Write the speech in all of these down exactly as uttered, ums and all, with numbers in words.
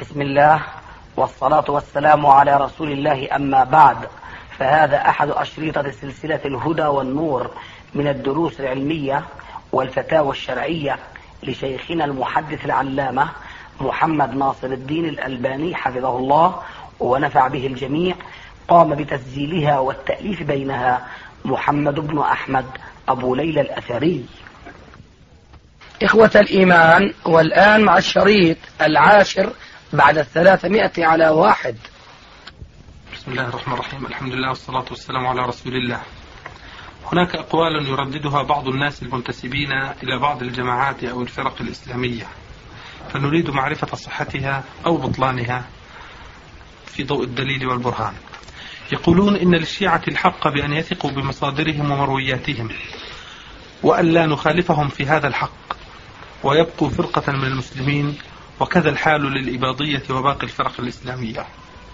بسم الله والصلاة والسلام على رسول الله، أما بعد، فهذا أحد أشريطة سلسلة الهدى والنور من الدروس العلمية والفتاوى الشرعية لشيخنا المحدث العلامة محمد ناصر الدين الألباني حفظه الله ونفع به الجميع. قام بتسجيلها والتأليف بينها محمد بن أحمد أبو ليلى الأثري. إخوة الإيمان، والآن مع الشريط العاشر بعد الثلاثمائة على واحد. بسم الله الرحمن الرحيم. الحمد لله والصلاة والسلام على رسول الله. هناك أقوال يرددها بعض الناس المنتسبين إلى بعض الجماعات أو الفرق الإسلامية، فنريد معرفة صحتها أو بطلانها في ضوء الدليل والبرهان. يقولون إن للشيعة الحق بأن يثقوا بمصادرهم ومروياتهم، وأن لا نخالفهم في هذا الحق، ويبقوا فرقة من المسلمين، وكذا الحال للإباضية وباقي الفرق الإسلامية.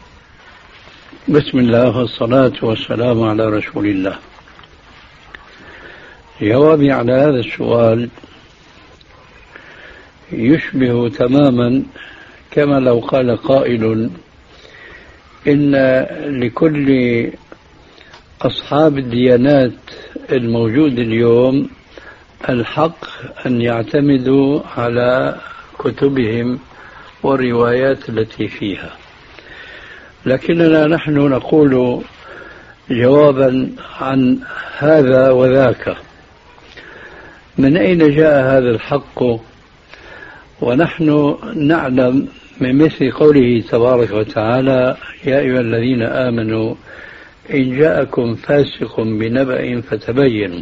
بسم الله والصلاة والسلام على رسول الله. جوابي على هذا السؤال يشبه تماما كما لو قال قائل إن لكل أصحاب الديانات الموجود اليوم الحق أن يعتمدوا على كتبهم والروايات التي فيها، لكننا نحن نقول جوابا عن هذا وذاك: من أين جاء هذا الحق؟ ونحن نعلم من مثل قوله تبارك وتعالى: يا أيها الذين آمنوا إن جاءكم فاسق بنبأ فتبينوا.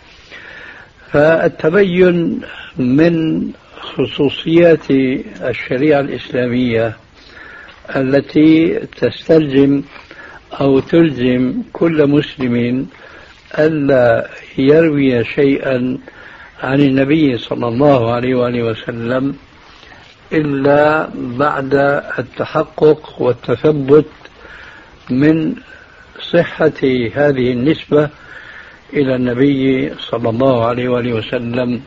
فالتبين من خصوصيات الشريعة الإسلامية التي تستلزم أو تلزم كل مسلم ألا يروي شيئا عن النبي صلى الله عليه وآله وسلم إلا بعد التحقق والتثبت من صحة هذه النسبة إلى النبي صلى الله عليه وآله وسلم.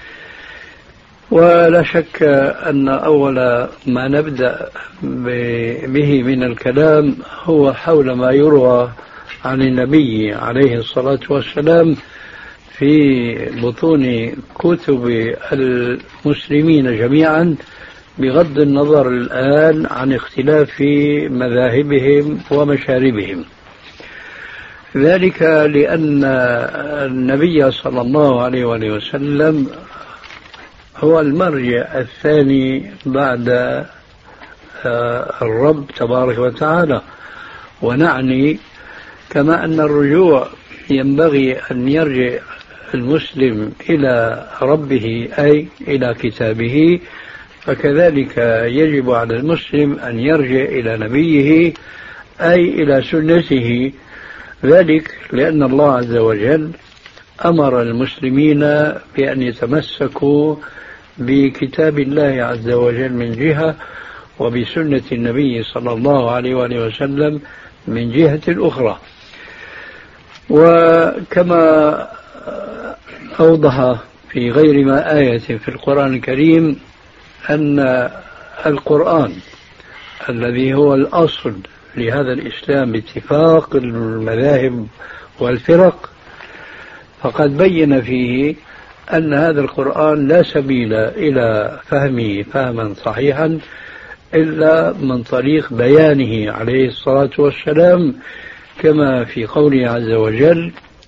ولا شك أن أول ما نبدأ به من الكلام هو حول ما يروى عن النبي عليه الصلاة والسلام في بطون كتب المسلمين جميعا، بغض النظر الآن عن اختلاف مذاهبهم ومشاربهم. ذلك لأن النبي صلى الله عليه وآله وسلم هو المرجع الثاني بعد الرب تبارك وتعالى. ونعني كما أن الرجوع ينبغي أن يرجع المسلم إلى ربه أي إلى كتابه، فكذلك يجب على المسلم أن يرجع إلى نبيه أي إلى سنته. ذلك لأن الله عز وجل أمر المسلمين بأن يتمسكوا بكتاب الله عز وجل من جهة، وبسنة النبي صلى الله عليه وآله وسلم من جهة أخرى. وكما أوضح في غير ما آية في القرآن الكريم أن القرآن الذي هو الأصل لهذا الإسلام باتفاق المذاهب والفرق، فقد بين فيه أن هذا القرآن لا سبيل إلى فهمه فهما صحيحا إلا من طريق بيانه عليه الصلاة والسلام، كما في قوله عز وجل: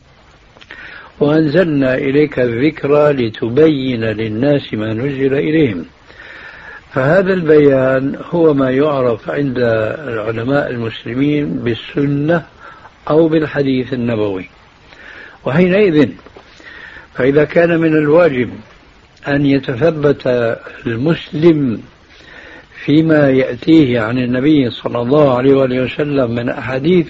وأنزلنا إليك الذكر لتبين للناس ما نزل إليهم. فهذا البيان هو ما يعرف عند العلماء المسلمين بالسنة أو بالحديث النبوي. وحينئذ فإذا كان من الواجب أن يتثبت المسلم فيما يأتيه عن النبي صلى الله عليه وآله وسلم من أحاديث،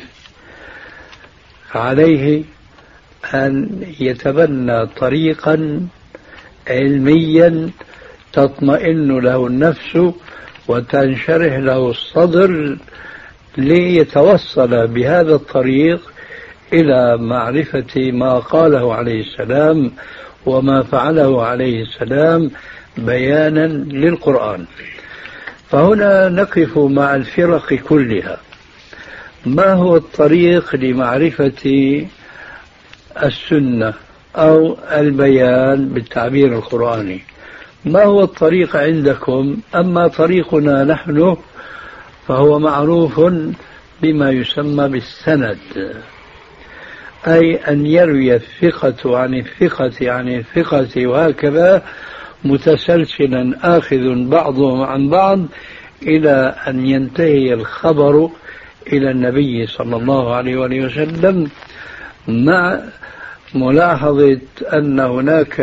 فعليه أن يتبنى طريقا علميا تطمئن له النفس وتنشرح له الصدر ليتوصل بهذا الطريق إلى معرفة ما قاله عليه السلام وما فعله عليه السلام بيانا للقرآن. فهنا نقف مع الفرق كلها. ما هو الطريق لمعرفة السنة أو البيان بالتعبير القرآني؟ ما هو الطريق عندكم؟ أما طريقنا نحن فهو معروف بما يسمى بالسند، أي أن يروي الثقة عن الثقة عن الثقة وهكذا متسلسلا آخذ بعضهم عن بعض إلى أن ينتهي الخبر إلى النبي صلى الله عليه وآله وسلم، مع ملاحظة أن هناك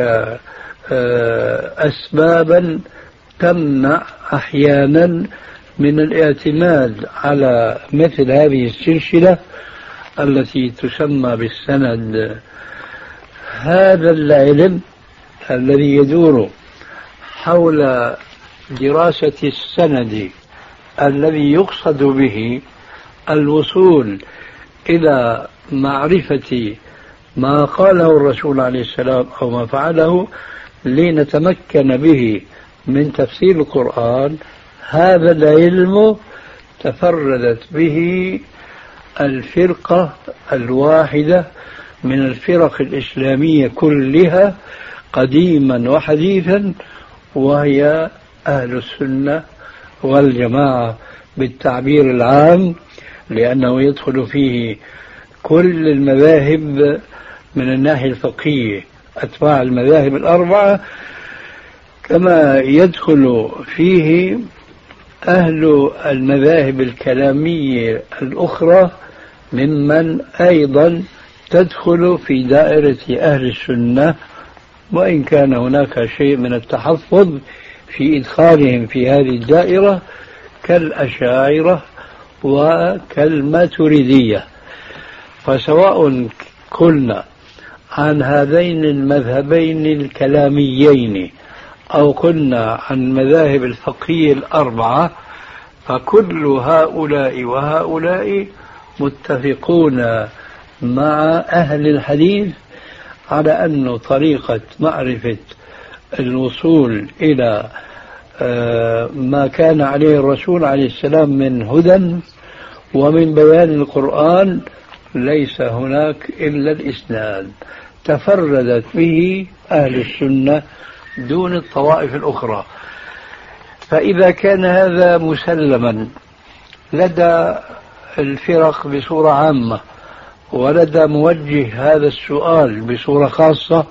أسبابا تمنع أحيانا من الاعتماد على مثل هذه السلسلة التي تسمى بالسند. هذا العلم الذي يدور حول دراسة السند الذي يقصد به الوصول إلى معرفة ما قاله الرسول عليه السلام أو ما فعله لنتمكن به من تفسير القرآن، هذا العلم تفردت به الفرقة الواحدة من الفرق الإسلامية كلها قديما وحديثا، وهي أهل السنة والجماعة بالتعبير العام، لأنه يدخل فيه كل المذاهب من الناحية الفقهية، أتباع المذاهب الأربعة، كما يدخل فيه أهل المذاهب الكلامية الأخرى ممن أيضا تدخل في دائرة أهل السنة، وإن كان هناك شيء من التحفظ في إدخالهم في هذه الدائرة كالأشاعرة وكالماتريدية. فسواء قلنا عن هذين المذهبين الكلاميين أو قلنا عن المذاهب الفقهية الأربعة، فكل هؤلاء وهؤلاء متفقون مع أهل الحديث على أن طريقة معرفة الوصول إلى ما كان عليه الرسول عليه السلام من هدى ومن بيان القرآن ليس هناك إلا الإسناد، تفردت به أهل السنة دون الطوائف الأخرى. فإذا كان هذا مسلما لدى الفرق بصورة عامة ولدى موجه هذا السؤال بصورة خاصة،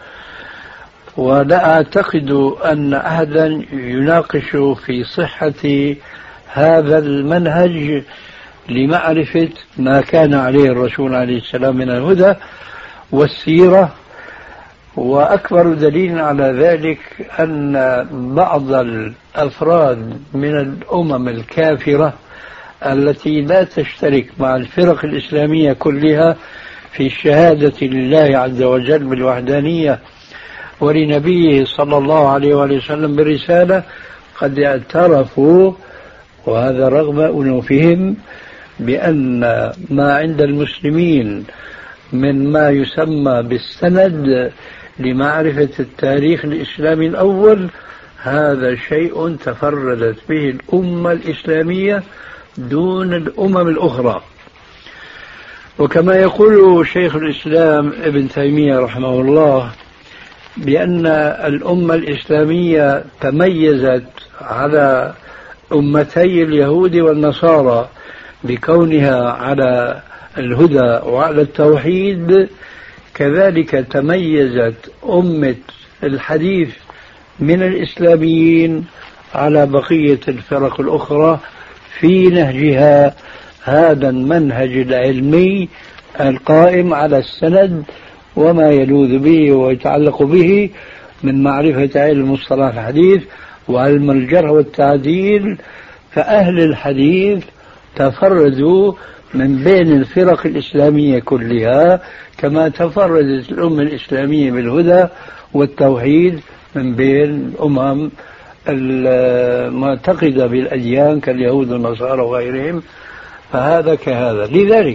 ولا أعتقد أن أحدا يناقش في صحة هذا المنهج لمعرفة ما كان عليه الرسول عليه السلام من الهدى والسيرة. وأكبر دليل على ذلك أن بعض الأفراد من الأمم الكافرة التي لا تشترك مع الفرق الإسلامية كلها في الشهادة لله عز وجل بالوحدانية ولنبيه صلى الله عليه وآله وسلم بالرسالة قد اعترفوا، وهذا رغم أنوفهم، بأن ما عند المسلمين من ما يسمى بالسند لمعرفة التاريخ الإسلامي الأول هذا شيء تفردت به الأمة الإسلامية دون الأمم الأخرى. وكما يقول شيخ الإسلام ابن تيمية رحمه الله بأن الأمة الإسلامية تميزت على أمتي اليهود والنصارى بكونها على الهدى وعلى التوحيد، كذلك تميزت أمة الحديث من الإسلاميين على بقية الفرق الأخرى في نهجها هذا المنهج العلمي القائم على السند وما يلوذ به ويتعلق به من معرفة علم مصطلح الحديث وعلم الجرح والتعديل. فأهل الحديث تفردوا من بين الفرق الإسلامية كلها كما تفردت الأمة الإسلامية بالهدى والتوحيد من بين الأمم المعتقدة بالأديان كاليهود والنصارى وغيرهم. فهذا كهذا. لذلك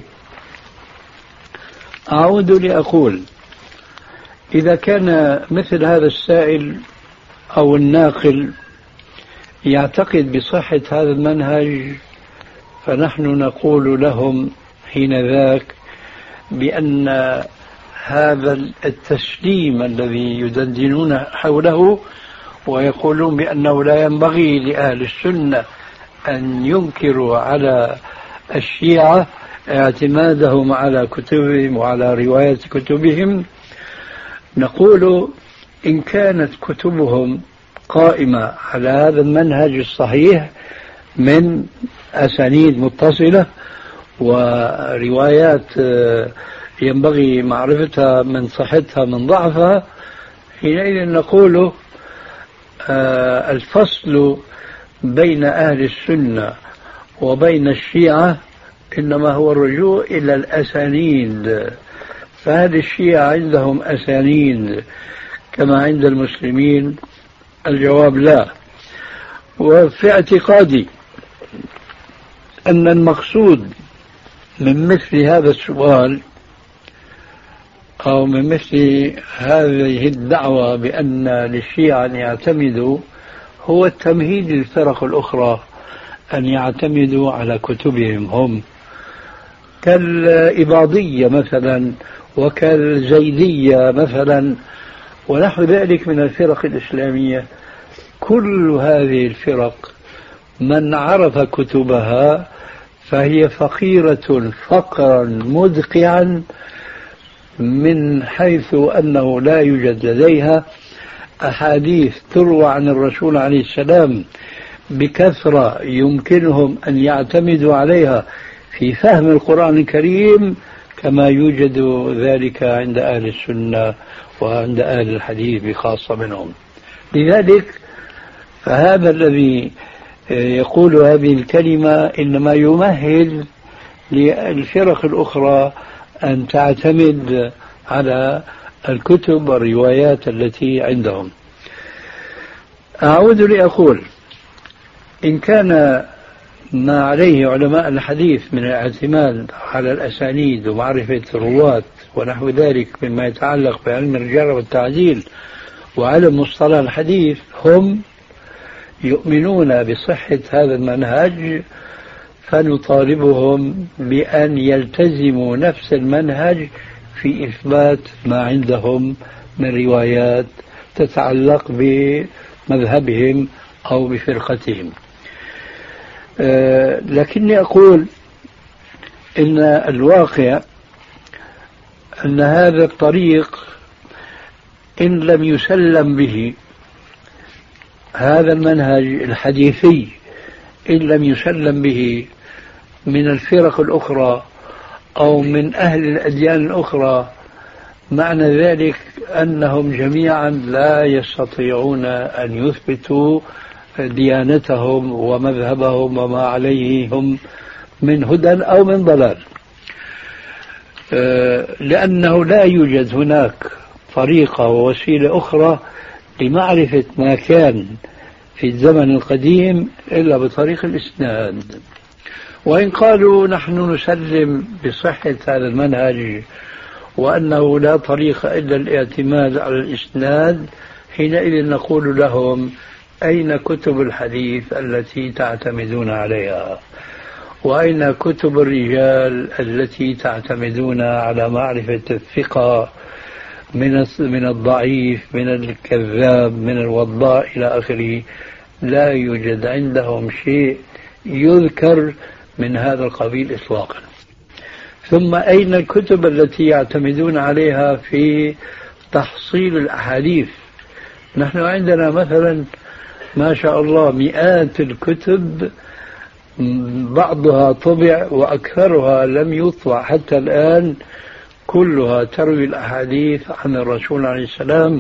أعود لأقول إذا كان مثل هذا السائل أو الناقل يعتقد بصحة هذا المنهج فنحن نقول لهم حين ذاك بأن هذا التسليم الذي يدندنون حوله ويقولون بأنه لا ينبغي لأهل السنة أن ينكروا على الشيعة اعتمادهم على كتبهم وعلى رواية كتبهم، نقول إن كانت كتبهم قائمة على هذا المنهج الصحيح من أسانيد متصلة وروايات ينبغي معرفتها من صحتها من ضعفها، حينئذ نقول الفصل بين أهل السنة وبين الشيعة إنما هو الرجوع إلى الأسانيد. فهل الشيعة عندهم أسانيد كما عند المسلمين؟ الجواب لا. وفي اعتقادي أن المقصود من مثل هذا السؤال أو من مثل هذه الدعوة بأن للشيعة أن يعتمدوا هو التمهيد للفرق الأخرى أن يعتمدوا على كتبهم هم، كالإباضية مثلا وكالزيدية مثلا ونحو ذلك من الفرق الإسلامية. كل هذه الفرق من عرف كتبها فهي فقيرة فقرا مدقعا من حيث أنه لا يوجد لديها أحاديث تروى عن الرسول عليه السلام بكثرة يمكنهم أن يعتمدوا عليها في فهم القرآن الكريم كما يوجد ذلك عند أهل السنة وعند أهل الحديث بخاصة منهم. لذلك فهذا الذي يقول هذه الكلمة إنما يمهل للفرق الأخرى أن تعتمد على الكتب والروايات التي عندهم. أعود لأقول إن كان ما عليه علماء الحديث من الاعتماد على الأسانيد ومعرفة الرواة ونحو ذلك مما يتعلق بعلم الرجال والتعديل وعلم مصطلح الحديث هم يؤمنون بصحة هذا المنهج، فنطالبهم بأن يلتزموا نفس المنهج في إثبات ما عندهم من روايات تتعلق بمذهبهم أو بفرقتهم. أه لكني أقول إن الواقع أن هذا الطريق إن لم يسلم به، هذا المنهج الحديثي إن لم يسلم به من الفرق الأخرى أو من أهل الأديان الأخرى، معنى ذلك أنهم جميعا لا يستطيعون أن يثبتوا ديانتهم ومذهبهم وما عليه هم من هدى أو من ضلال، لأنه لا يوجد هناك طريقة ووسيلة أخرى لمعرفة ما كان في الزمن القديم إلا بطريق الإسناد. وإن قالوا نحن نسلم بصحة هذا المنهج وأنه لا طريق إلا الاعتماد على الإسناد، حينئذ نقول لهم أين كتب الحديث التي تعتمدون عليها؟ وأين كتب الرجال التي تعتمدون على معرفة الثقة من من الضعيف من الكذاب من الوضاء إلى آخره؟ لا يوجد عندهم شيء يذكر من هذا القبيل إطلاقا. ثم أين الكتب التي يعتمدون عليها في تحصيل الأحاديث؟ نحن عندنا مثلا ما شاء الله مئات الكتب، بعضها طبع وأكثرها لم يطبع حتى الآن، كلها تروي الأحاديث عن الرسول عليه السلام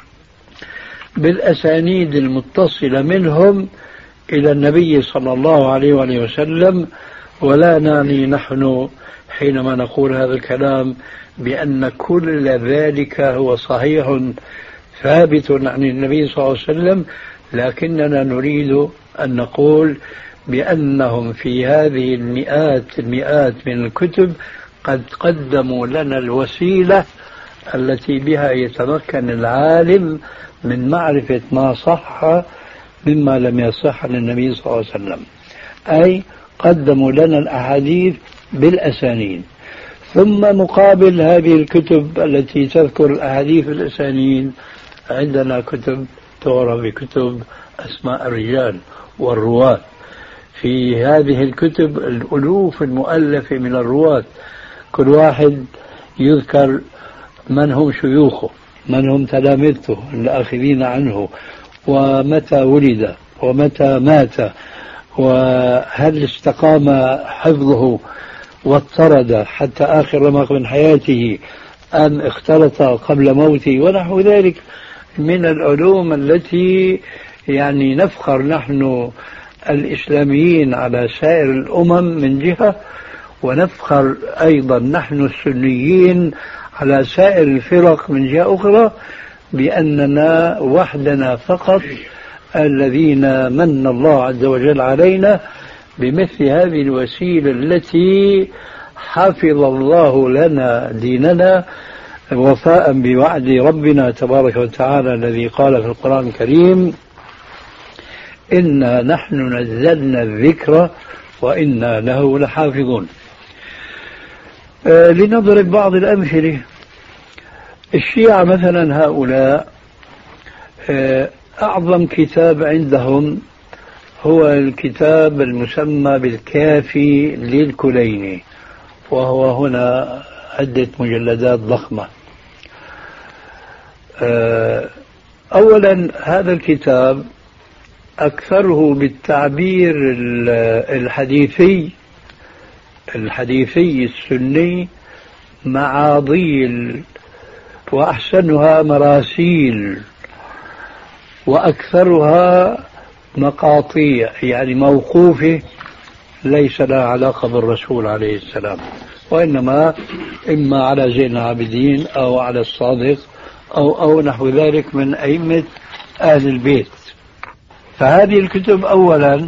بالأسانيد المتصلة منهم إلى النبي صلى الله عليه وآله وسلم. ولا نعني نحن حينما نقول هذا الكلام بأن كل ذلك هو صحيح ثابت عن النبي صلى الله عليه وسلم، لكننا نريد أن نقول بأنهم في هذه المئات المئات من الكتب قد قدموا لنا الوسيلة التي بها يتمكن العالم من معرفة ما صح مما لم يصح عن النبي صلى الله عليه وسلم، أي قدموا لنا الأحاديث بالأسانيد. ثم مقابل هذه الكتب التي تذكر الأحاديث بالأسانيد عندنا كتب تعرف بكتب أسماء الرجال والرواة. في هذه الكتب الألوف المؤلفة من الرواة، كل واحد يذكر من هم شيوخه، من هم تلامذته الآخذين عنه، ومتى ولد ومتى مات، وهل استقام حفظه واضطرد حتى آخر رمق من حياته أم اختلط قبل موته، ونحو ذلك من العلوم التي يعني نفخر نحن الإسلاميين على سائر الأمم من جهة، ونفخر أيضا نحن السنيين على سائر الفرق من جهة أخرى بأننا وحدنا فقط الذين من الله عز وجل علينا بمثل هذه الوسيلة التي حفظ الله لنا ديننا وفاء بوعد ربنا تبارك وتعالى الذي قال في القرآن الكريم: إنا نحن نزلنا الذكر وإنا له لحافظون. آه لنضرب بعض الأمثلة. الشيعة مثلا هؤلاء آه أعظم كتاب عندهم هو الكتاب المسمى بالكافي للكليني، وهو هنا عدة مجلدات ضخمة. آه أولا هذا الكتاب أكثره بالتعبير الحديثي الحديثي السني معاضيل، وأحسنها مراسيل، وأكثرها مقاطيع يعني موقوفة ليس لها علاقة بالرسول عليه السلام، وإنما إما على زين العابدين أو على الصادق أو أو نحو ذلك من أئمة أهل البيت. فهذه الكتب أولا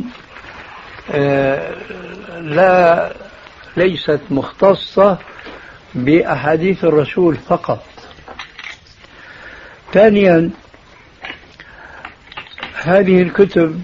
لا ليست مختصة بأحاديث الرسول فقط. ثانيا هذه الكتب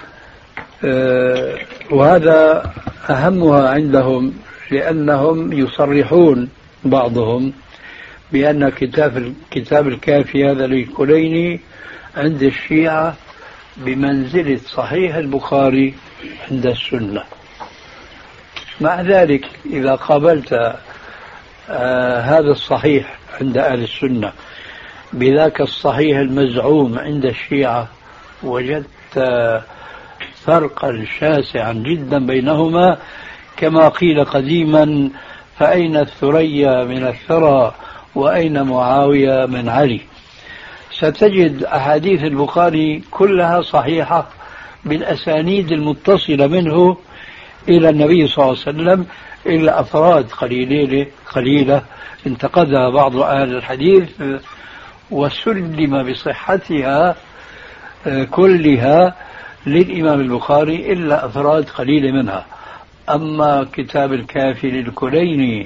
وهذا أهمها عندهم لأنهم يصرحون بعضهم بأن كتاب كتاب الكافي هذا للكليني عند الشيعة بمنزلة صحيح البخاري عند السنة. مع ذلك إذا قابلت آه هذا الصحيح عند أهل السنة بذاك الصحيح المزعوم عند الشيعة وجدت آه فرقا شاسعا جدا بينهما، كما قيل قديما: فأين الثريا من الثرى وأين معاوية من علي. ستجد أحاديث البخاري كلها صحيحة بالأسانيد المتصلة منه إلى النبي صلى الله عليه وسلم، إلا أفراد قليلة قليلة انتقدها بعض أهل الحديث وسلم بصحتها كلها للإمام البخاري إلا أفراد قليلة منها. أما كتاب الكافي للكليني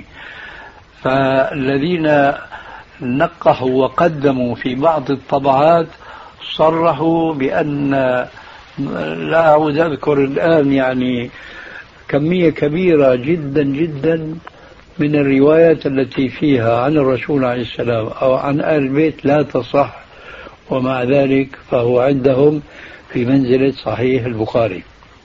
فالذين نقحوا وقدموا في بعض الطبعات صرحوا بأن، لا أعود أذكر الآن، يعني كمية كبيرة جدا جدا من الروايات التي فيها عن الرسول عليه السلام أو عن آل البيت لا تصح، ومع ذلك فهو عندهم في منزلة صحيح البخاري.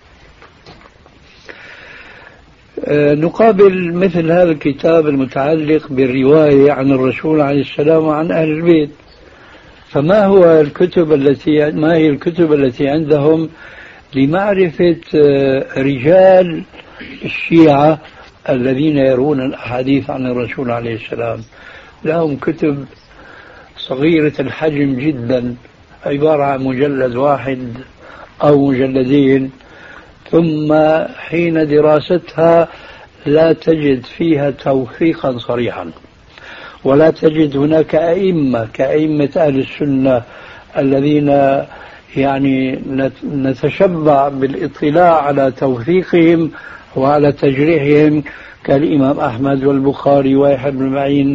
نقابل مثل هذا الكتاب المتعلق بالرواية عن الرسول عليه السلام وعن أهل البيت. فما هو الكتب التي ما هي الكتب التي عندهم لمعرفة رجال الشيعة الذين يرون الأحاديث عن الرسول عليه السلام؟ لهم كتب صغيرة الحجم جدا، عبارة عن مجلد واحد أو مجلدين، ثم حين دراستها لا تجد فيها توثيقا صريحا، ولا تجد هناك أئمة كأئمة أهل السنة الذين يعني نتشبع بالاطلاع على توثيقهم وعلى تجريحهم كالإمام أحمد والبخاري ويحيى بن معين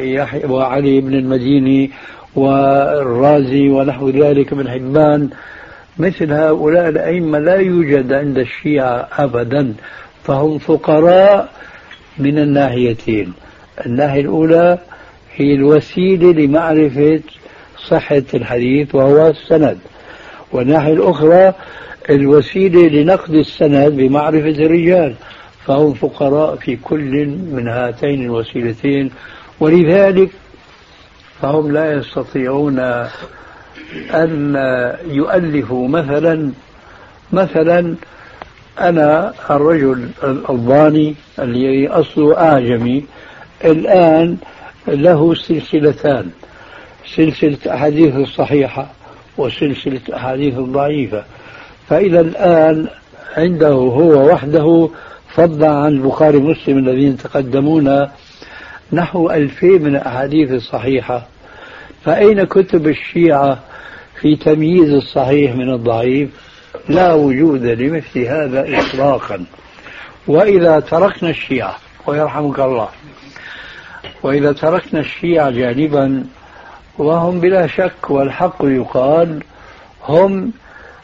وعلي بن المديني والرازي ونحو ذلك من حبان مثل هؤلاء الأئمة لا يوجد عند الشيعة أبدا، فهم فقراء من الناحيتين. الناحية الأولى هي الوسيلة لمعرفة صحة الحديث وهو السند، والناحية الأخرى الوسيلة لنقد السند بمعرفة الرجال، فهم فقراء في كل من هاتين الوسيلتين، ولذلك فهم لا يستطيعون أن يؤلفوا. مثلا مثلا أنا الرجل الألباني الذي أصله أعجمي الآن له سلسلتان، سلسلة أحاديث الصحيحة وسلسلة أحاديث الضعيفة، فإذا الآن عنده هو وحده فضلا عن البخاري ومسلم الذين تقدمونا نحو ألفين من الأحاديث الصحيحة، فأين كتب الشيعة في تمييز الصحيح من الضعيف؟ لا وجود لمثل هذا إطلاقا. وإذا تركنا الشيعة ويرحمك الله، وإذا تركنا الشيعة جانبا، وهم بلا شك والحق يقال هم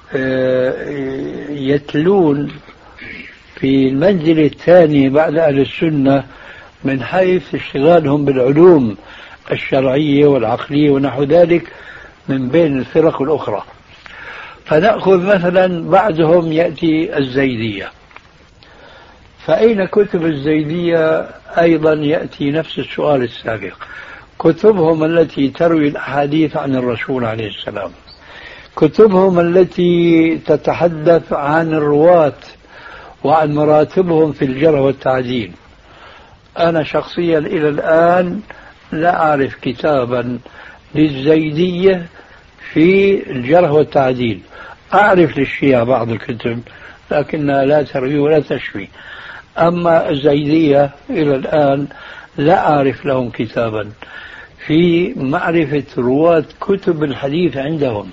يتلون في المنزل الثاني بعد أهل السنة من حيث اشتغالهم بالعلوم الشرعية والعقلية ونحو ذلك من بين الفرق الأخرى. فنأخذ مثلا بعدهم يأتي الزيدية، فأين كتب الزيدية؟ أيضا يأتي نفس السؤال السابق، كتبهم التي تروي الأحاديث عن الرسول عليه السلام، كتبهم التي تتحدث عن الرواة وعن مراتبهم في الجرح والتعديل. أنا شخصيا إلى الآن لا أعرف كتابا للزيدية في الجرح والتعديل. أعرف للشيعة بعض الكتب لكنها لا تروي ولا تشفي، أما الزيدية إلى الآن لا أعرف لهم كتابا في معرفة رواة كتب الحديث عندهم.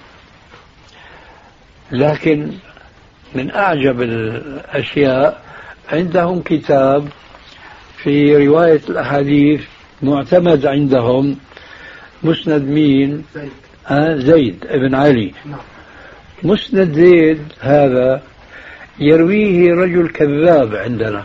لكن من أعجب الأشياء عندهم كتاب في رواية الأحاديث معتمد عندهم، مسند مين؟ زيد, آه زيد ابن علي. مسند زيد هذا يرويه رجل كذاب عندنا،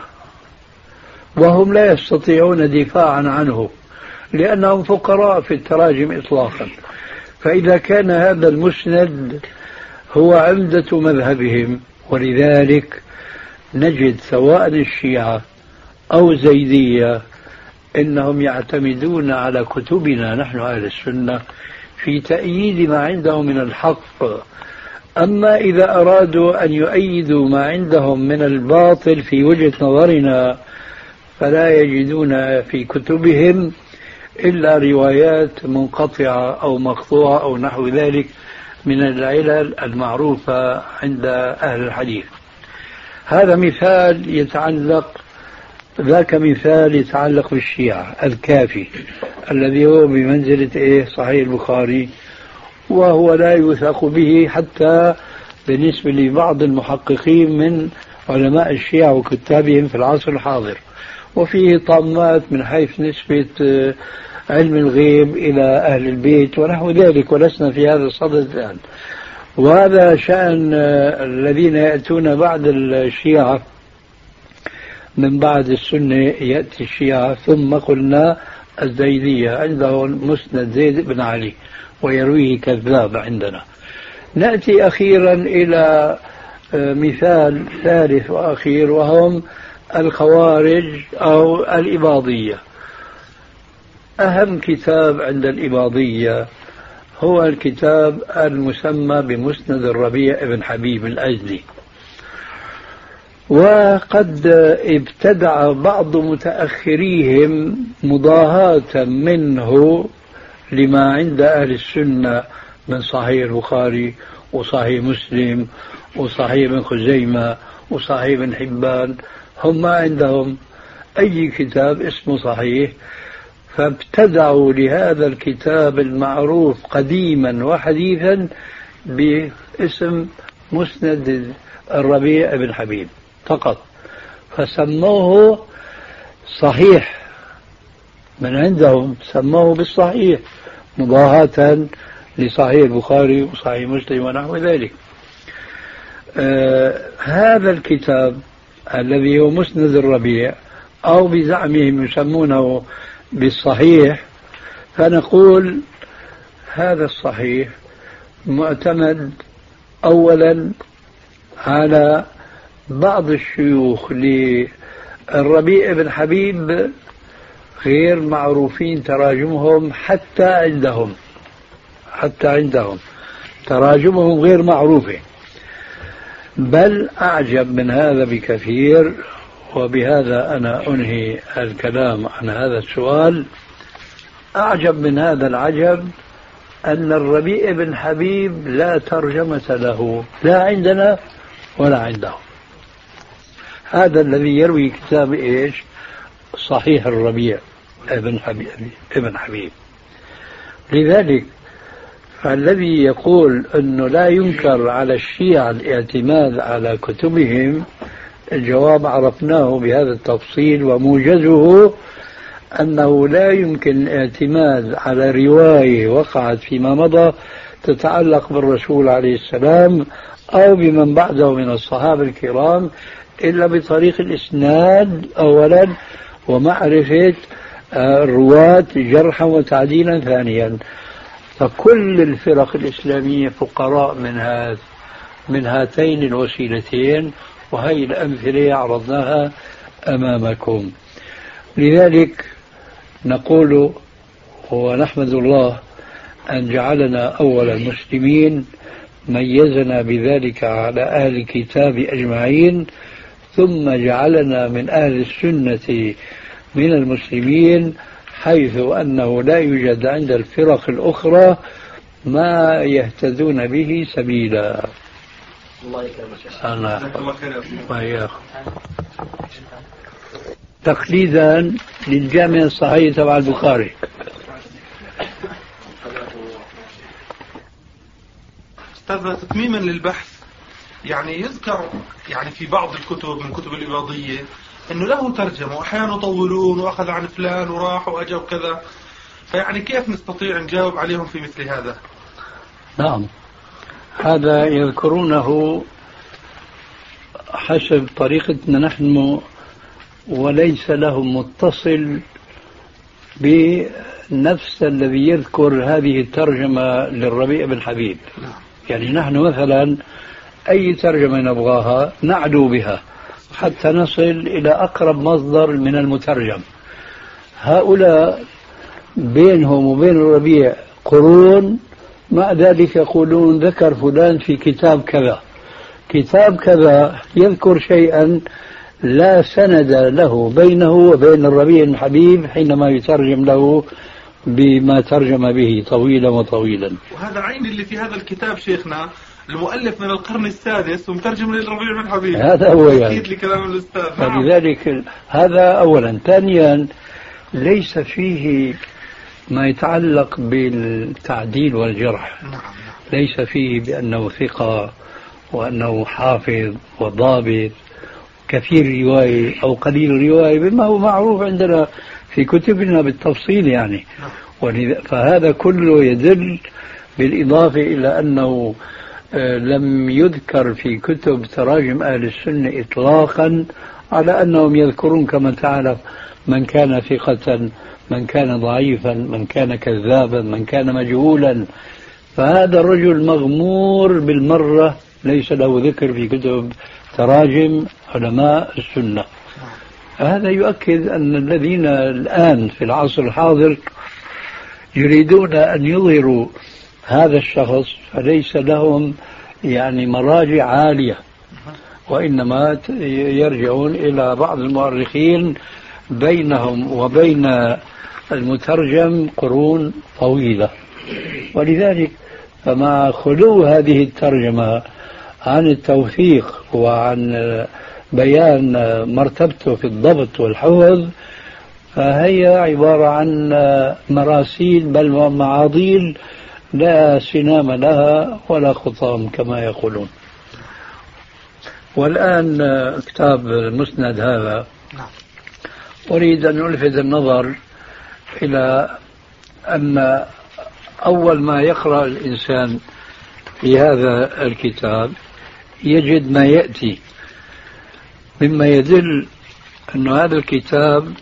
وهم لا يستطيعون دفاعا عنه لأنهم فقراء في التراجم إطلاقا. فإذا كان هذا المسند هو عمدة مذهبهم، ولذلك نجد سواء الشيعة أو زيدية إنهم يعتمدون على كتبنا نحن أهل السنة في تأييد ما عندهم من الحق. أما إذا أرادوا أن يؤيدوا ما عندهم من الباطل في وجهة نظرنا فلا يجدون في كتبهم إلا روايات منقطعة أو مقطوعة أو نحو ذلك من العلل المعروفة عند أهل الحديث. هذا مثال يتعلق، ذاك مثال يتعلق بالشيعة الكافي الذي هو بمنزلة إيه صحيح البخاري، وهو لا يوثق به حتى بالنسبة لبعض المحققين من علماء الشيعة وكتابهم في العصر الحاضر، وفيه طامات من حيث نسبة علم الغيب إلى أهل البيت ونحو ذلك، ولسنا في هذا الصدد الآن. وهذا شأن الذين يأتون بعد الشيعة، من بعد السنة يأتي الشيعة، ثم قلنا الزيدية عندهم مسند زيد بن علي ويرويه كذاب عندنا. نأتي أخيرا إلى مثال ثالث وأخير، وهم الخوارج أو الإباضية. أهم كتاب عند الإباضية هو الكتاب المسمى بمسند الربيع بن حبيب الأزدي، وقد ابتدع بعض متأخريهم مضاهاة منه لما عند أهل السنة من صحيح البخاري وصحيح مسلم وصحيح ابن خزيمة وصحيح ابن حبان. هم ما عندهم أي كتاب اسمه صحيح، فابتدعوا لهذا الكتاب المعروف قديما وحديثا باسم مسند الربيع بن حبيب فقط، فسموه صحيح من عندهم، سموه بالصحيح مضاهاة لصحيح البخاري وصحيح مسلم ونحو ذلك. آه هذا الكتاب الذي هو مسند الربيع أو بزعمهم يسمونه بالصحيح، فنقول هذا الصحيح معتمد أولا على بعض الشيوخ للربيع بن حبيب غير معروفين تراجمهم حتى عندهم حتى عندهم تراجمهم غير معروفة. بل أعجب من هذا بكثير، وبهذا أنا أنهي الكلام عن هذا السؤال. أعجب من هذا العجب أن الربيع بن حبيب لا ترجمة له لا عندنا ولا عندهم. هذا الذي يروي كتاب إيش؟ صحيح الربيع ابن حبيب ابن حبيب. لذلك فالذي يقول أنه لا ينكر على الشيعة الاعتماد على كتبهم، الجواب عرفناه بهذا التفصيل، وموجزه أنه لا يمكن الاعتماد على رواية وقعت فيما مضى تتعلق بالرسول عليه السلام أو بمن بعده من الصحابة الكرام إلا بطريق الإسناد أولا، ومعرفة الرواة جرحا وتعديلا ثانيا. فكل الفرق الإسلامية فقراء من هذا من هاتين الوسيلتين، وهي الأمثلة عرضناها أمامكم. لذلك نقول ونحمد الله أن جعلنا أول المسلمين، ميزنا بذلك على أهل الكتاب أجمعين، ثم جعلنا من أهل السنة من المسلمين، حيث أنه لا يوجد عند الفرق الأخرى ما يهتدون به سبيلا. الله يكرمك. تقليدا للجامع الصحيح تبع البخاري. أستاذ، تتميما للبحث، يعني يذكر يعني في بعض الكتب من كتب الإباضية أنه له ترجمة وأحيانا يطولون وأخذ عن فلان وراح وأجا وكذا، فيعني كيف نستطيع نجاوب عليهم في مثل هذا؟ نعم، هذا يذكرونه حسب طريقتنا نحن، وليس له متصل بنفس الذي يذكر هذه الترجمة للربيع بن حبيب. يعني نحن مثلا أي ترجمة نبغاها نعدو بها حتى نصل إلى أقرب مصدر من المترجم. هؤلاء بينهم وبين الربيع قرون، مع ذلك يقولون ذكر فلان في كتاب كذا كتاب كذا يذكر شيئا لا سند له بينه وبين الربيع بن حبيب حينما يترجم له بما ترجم به طويلا وطويلا. وهذا عين اللي في هذا الكتاب شيخنا المؤلف من القرن السادس ومترجم للربيع بن حبيب. هذا هو يعني أكيد لكلام الأستاذ. فلذلك هذا أولا. ثانيا ليس فيه ما يتعلق بالتعديل والجرح. نعم. ليس فيه بأنه ثقة وأنه حافظ وضابط كثير رواية أو قليل رواية، بما هو معروف عندنا في كتبنا بالتفصيل يعني. فهذا كله يدل بالإضافة إلى أنه لم يذكر في كتب تراجم أهل السنة إطلاقا على أنهم يذكرون كما تعرف من كان ثقة، من كان ضعيفا، من كان كذابا، من كان مجهولا. فهذا الرجل مغمور بالمرة، ليس له ذكر في كتب تراجم علماء السنة. هذا يؤكد أن الذين الآن في العصر الحاضر يريدون أن يظهروا هذا الشخص فليس لهم يعني مراجع عالية، وإنما يرجعون إلى بعض المؤرخين بينهم وبين المترجم قرون طويلة. ولذلك فمع خلو هذه الترجمة عن التوثيق وعن بيان مرتبته في الضبط والحفظ، فهي عبارة عن مراسيل بل ومعاضيل لا سنام لها ولا خطام كما يقولون. والآن كتاب المسند هذا أريد أن ألفت النظر إلى أن أول ما يقرأ الإنسان في هذا الكتاب يجد ما يأتي مما يدل أن هذا الكتاب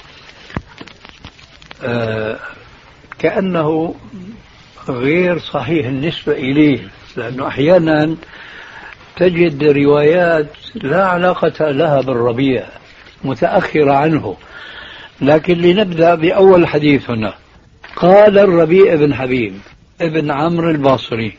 آه كأنه غير صحيح النسبة إليه، لأنه أحيانا تجد روايات لا علاقة لها بالربيع متأخرة عنه. لكن لنبدأ بأول حديث هنا. قال الربيع بن حبيب ابن عمرو الباصري.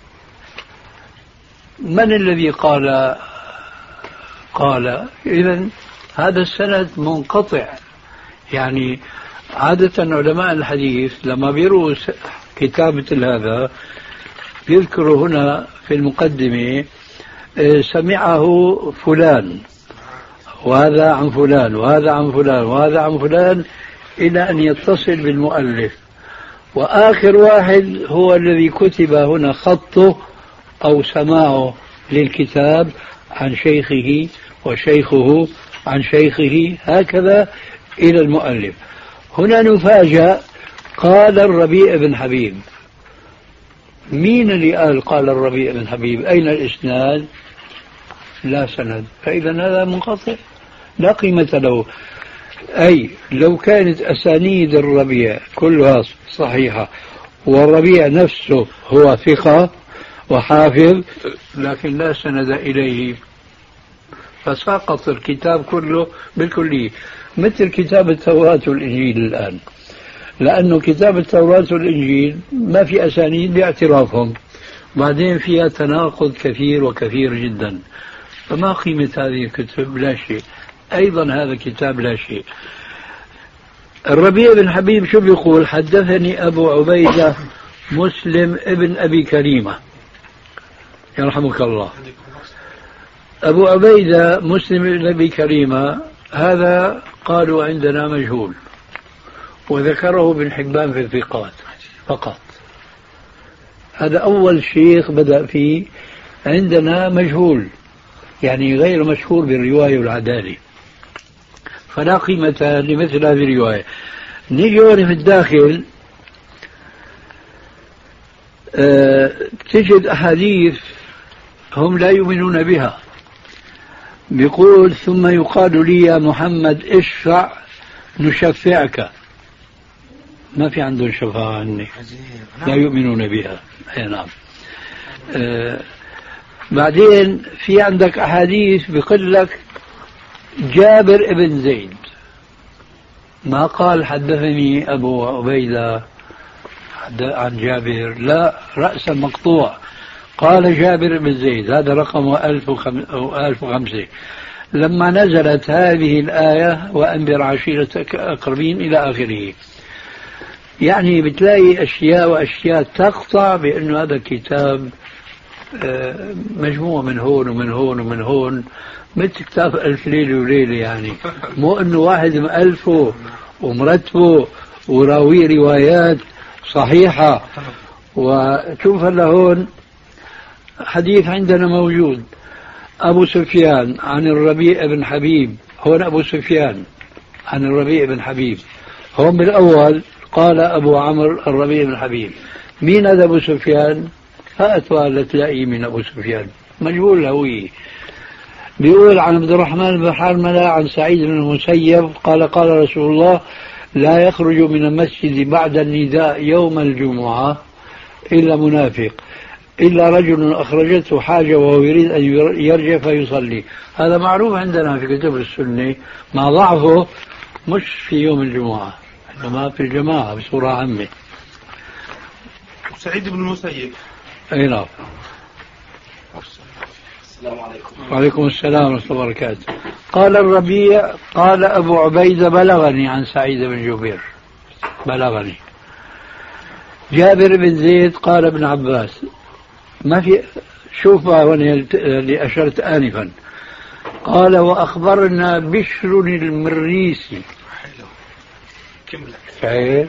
من الذي قال قال إذن هذا السند منقطع. يعني عادة علماء الحديث لما بيروا كتابة هذا يذكروا هنا في المقدمة سمعه فلان وهذا عن فلان وهذا عن فلان وهذا عن فلان إلى أن يتصل بالمؤلف، وآخر واحد هو الذي كتب هنا خطه أو سماعه للكتاب عن شيخه وشيخه عن شيخه هكذا إلى المؤلف. هنا نفاجأ قال الربيع بن حبيب. مين اللي قال قال الربيع بن حبيب؟ أين الإسناد؟ لا سند، فإذا هذا منقطع لا قيمة له. أي لو كانت أسانيد الربيع كلها صحيحة والربيع نفسه هو ثقة وحافظ لكن لا سند إليه فسقط الكتاب كله بالكلية، مثل كتاب التوراة والإنجيل الآن، لأنه كتاب التوراة والإنجيل ما في أسانيد باعترافهم، بعدين فيها تناقض كثير وكثير جدا، فما قيمة هذه الكتب؟ لا شيء. أيضا هذا الكتاب لا شيء. الربيع بن حبيب شو بيقول؟ حدثني أبو عبيدة مسلم ابن أبي كريمة يرحمك الله. أبو عبيدة مسلم ابن أبي كريمة هذا قالوا عندنا مجهول، وذكره ابن حبان في الثقات فقط. هذا أول شيخ بدأ فيه، عندنا مجهول يعني غير مشهور بالرواية والعدالة، فلا قيمة لمثل هذه الرواية. نيجي هون في الداخل أه تجد أحاديث هم لا يؤمنون بها. بيقول ثم يقال لي يا محمد اشفع نشفعك. ما في عندهم شفاعة عني، لا يؤمنون بها. أي نعم. أه بعدين في عندك أحاديث بيقول لك جابر ابن زيد، ما قال حدثني أبو عبيدة عن جابر، لا، رأسا مقطوع قال جابر بن زيد، هذا رقم ألف وخمسة. لما نزلت هذه الآية وأنذر عشيرتك أقربين إلى آخره، يعني بتلاقي أشياء وأشياء تقطع بأن هذا الكتاب مجموعة من هون ومن هون ومن هون، مثل كتاب ألف ليلة وليلة، يعني مو أنه واحد مألفه ومرتبه وراوي روايات صحيحة. وشوف هلا هون حديث عندنا موجود أبو سفيان عن الربيع بن حبيب، هون أبو سفيان عن الربيع بن حبيب، هون بالأول قال أبو عمرو الربيع بن حبيب. مين هذا أبو سفيان؟ فأتوى تلاقيه من أبو سفيان مجهول الهوية. بيقول عن عبد الرحمن بن حرملة عن سعيد بن المسيب قال قال رسول الله لا يخرج من المسجد بعد النداء يوم الجمعة إلا منافق إلا رجل أخرجته حاجة وهو يريد أن يرجع فيصلي. هذا معروف عندنا في كتب السنة، مع ضعفه مش في يوم الجمعة إنما في الجماعة بصورة عامة. سعيد بن المسيب. أي نعم. السلام عليكم. وعليكم السلام ورحمة الله وبركاته. قال الربيع قال أبو عبيدة بلغني عن سعيد بن جبير، بلغني. جابر بن زيد قال ابن عباس، ما في، شوف اللي أشرت آنفا. قال وأخبرنا بشر المريسي. حلو.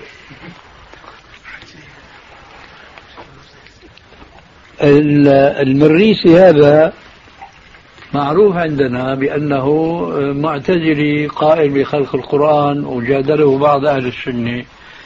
المريسي هذا معروف عندنا بأنه معتزلي قائل بخلق القرآن وجادله بعض أهل السنة.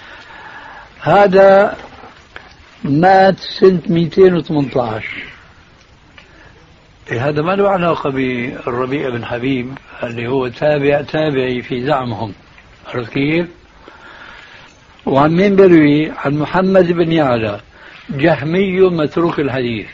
هذا مات سنة مئتين وثمانية عشر هذا ما له علاقة بالربيع بن حبيب اللي هو تابع تابعي في زعمهم، عرفت كيف؟ وعن مين بروي؟ عن محمد بن يعلى جهمي متروك الحديث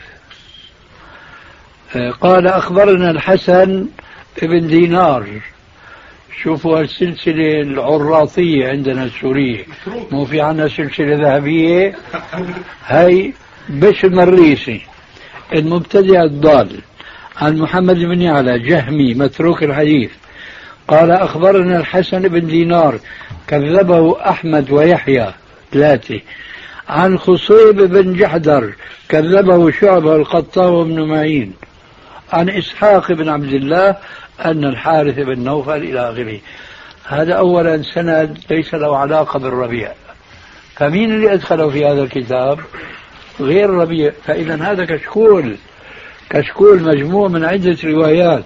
قال أخبرنا الحسن بن دينار. شوفوا السلسلة العراطية عندنا السورية، مو في عنا سلسلة ذهبية. هاي بش المريسي المبتدع الضال عن محمد بن يعلى جهمي متروك الحديث قال أخبرنا الحسن بن دينار كذبه أحمد ويحيى ثلاثة عن خصيب بن جحدر كذبه شعبة القطاء وابن معين عن إسحاق بن عبد الله أن الحارث بن نوفل إلى آخره. هذا أولا سند ليس له علاقة بالربيع، فمين اللي أدخله في هذا الكتاب غير الربيع؟ فإذا هذا كشكول كشكول مجموع من عدة روايات.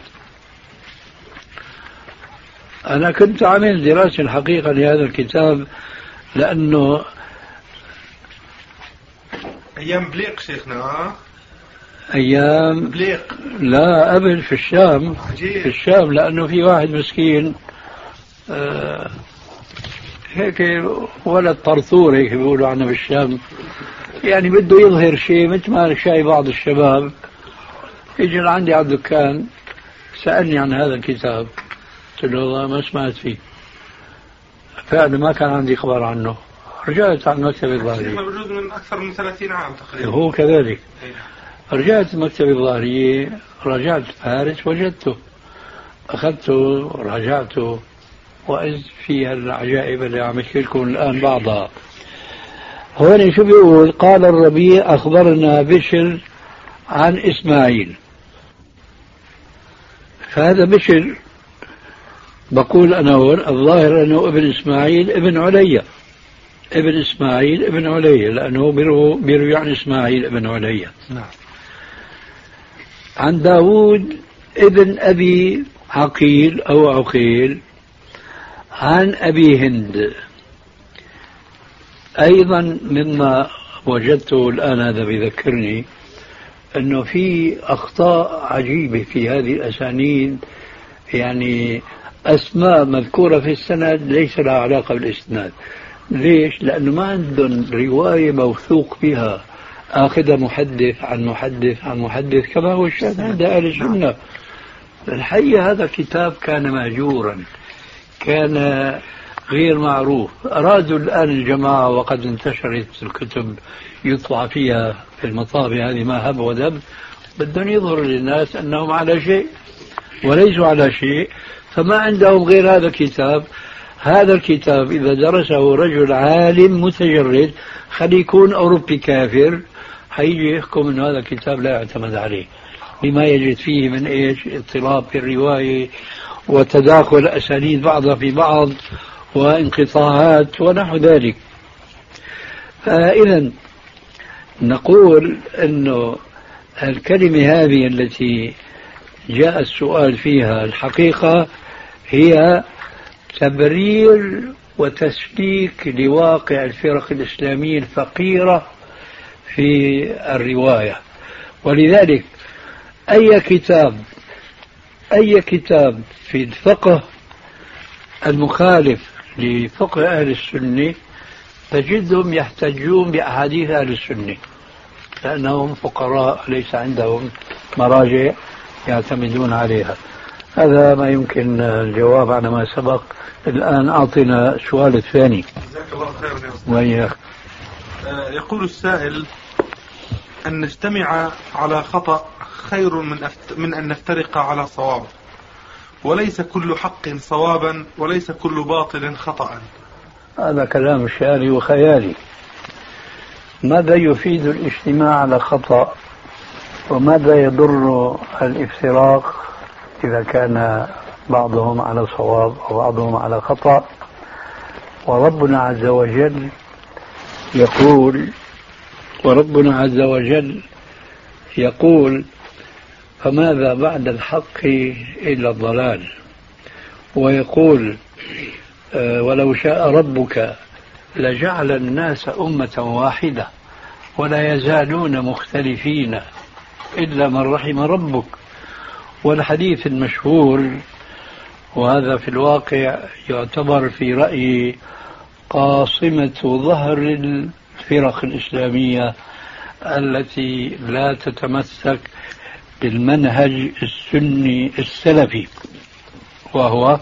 أنا كنت عامل دراسة الحقيقة لهذا الكتاب لأنه أيام بليق شيخنا، أيام بليق لا قبل في الشام عجيب. في الشام لأنه في واحد مسكين آه هيك ولد طرطور هيك بيقولوا عنه بالشام، يعني بده يظهر شيء مثل ما شاي بعض الشباب. يجي لعندي على الدكان سألني عن هذا الكتاب، قلت له والله ما سمعت فيه، فعلا ما كان عندي خبر عنه. رجعت على المكتب الظاهري موجود من أكثر من ثلاثين عام تقريبا، هو كذلك. رجعت المكتب الظاهري، رجعت فارس وجدته، أخذته راجعته، وإذ في العجائب اللي عم أحكي لكم الآن بعضها. هون شو بيقول؟ قال الربيع أخبرنا بشر عن إسماعيل. فهذا بشر بقول أنا هون الظاهر أنه ابن إسماعيل ابن عليا، ابن إسماعيل ابن عليا، لأنه بيروي عن إسماعيل ابن عليا. نعم. عن داود ابن أبي عقيل أو عقيل عن أبي هند. أيضا مما وجدته الآن هذا بيذكرني أنه في أخطاء عجيبة في هذه الأسانيد، يعني أسماء مذكورة في السند ليس لها علاقة بالإسناد. ليش؟ لأنه ما عندهم رواية موثوق بها آخذ محدث عن محدث عن محدث كما هو الشأن عند أهل السنة. الحقيقة هذا الكتاب كان مهجورا، كان غير معروف. أرادوا الآن الجماعة وقد انتشرت الكتب يطبع فيها في المطابع هذه ما هب ودب، بدهم يظهروا للناس أنهم على شيء وليسوا على شيء، فما عندهم غير هذا الكتاب. هذا الكتاب إذا درسه رجل عالم متجرد خلي يكون أوروبي كافر حيجي يحكم أن هذا الكتاب لا يعتمد عليه، لما يجد فيه من إيش؟ اضطراب في الرواية وتداخل أسانيد بعضها في بعض وانقطاعات ونحو ذلك. فإذا نقول أنه الكلمة هذه التي جاء السؤال فيها الحقيقة هي تبرير وتسليك لواقع الفرق الإسلامية الفقيرة في الرواية. ولذلك أي كتاب أي كتاب في الفقه المخالف لفقه أهل السنة تجدهم يحتجون بأحاديث أهل السنة، لأنهم فقراء ليس عندهم مراجع يعتمدون عليها. هذا ما يمكن الجواب على ما سبق. الآن أعطينا السؤال الثاني. جزاك الله خير يا أستاذ. وإياك. يقول السائل: أن نجتمع على خطأ خير من أفت... من أن نفترق على صواب، وليس كل حق صوابا وليس كل باطل خطأ. هذا كلام شعري وخيالي. ماذا يفيد الاجتماع على خطأ وماذا يضر الافتراق إذا كان بعضهم على صواب وبعضهم على خطأ؟ وربنا عز وجل يقول وربنا عز وجل يقول فماذا بعد الحق إلا الضلال. ويقول ولو شاء ربك لجعل الناس أمة واحدة ولا يزالون مختلفين إلا من رحم ربك والحديث المشهور، وهذا في الواقع يعتبر في رأيي قاصمة ظهر الفرق الإسلامية التي لا تتمسك بالمنهج السني السلفي، وهو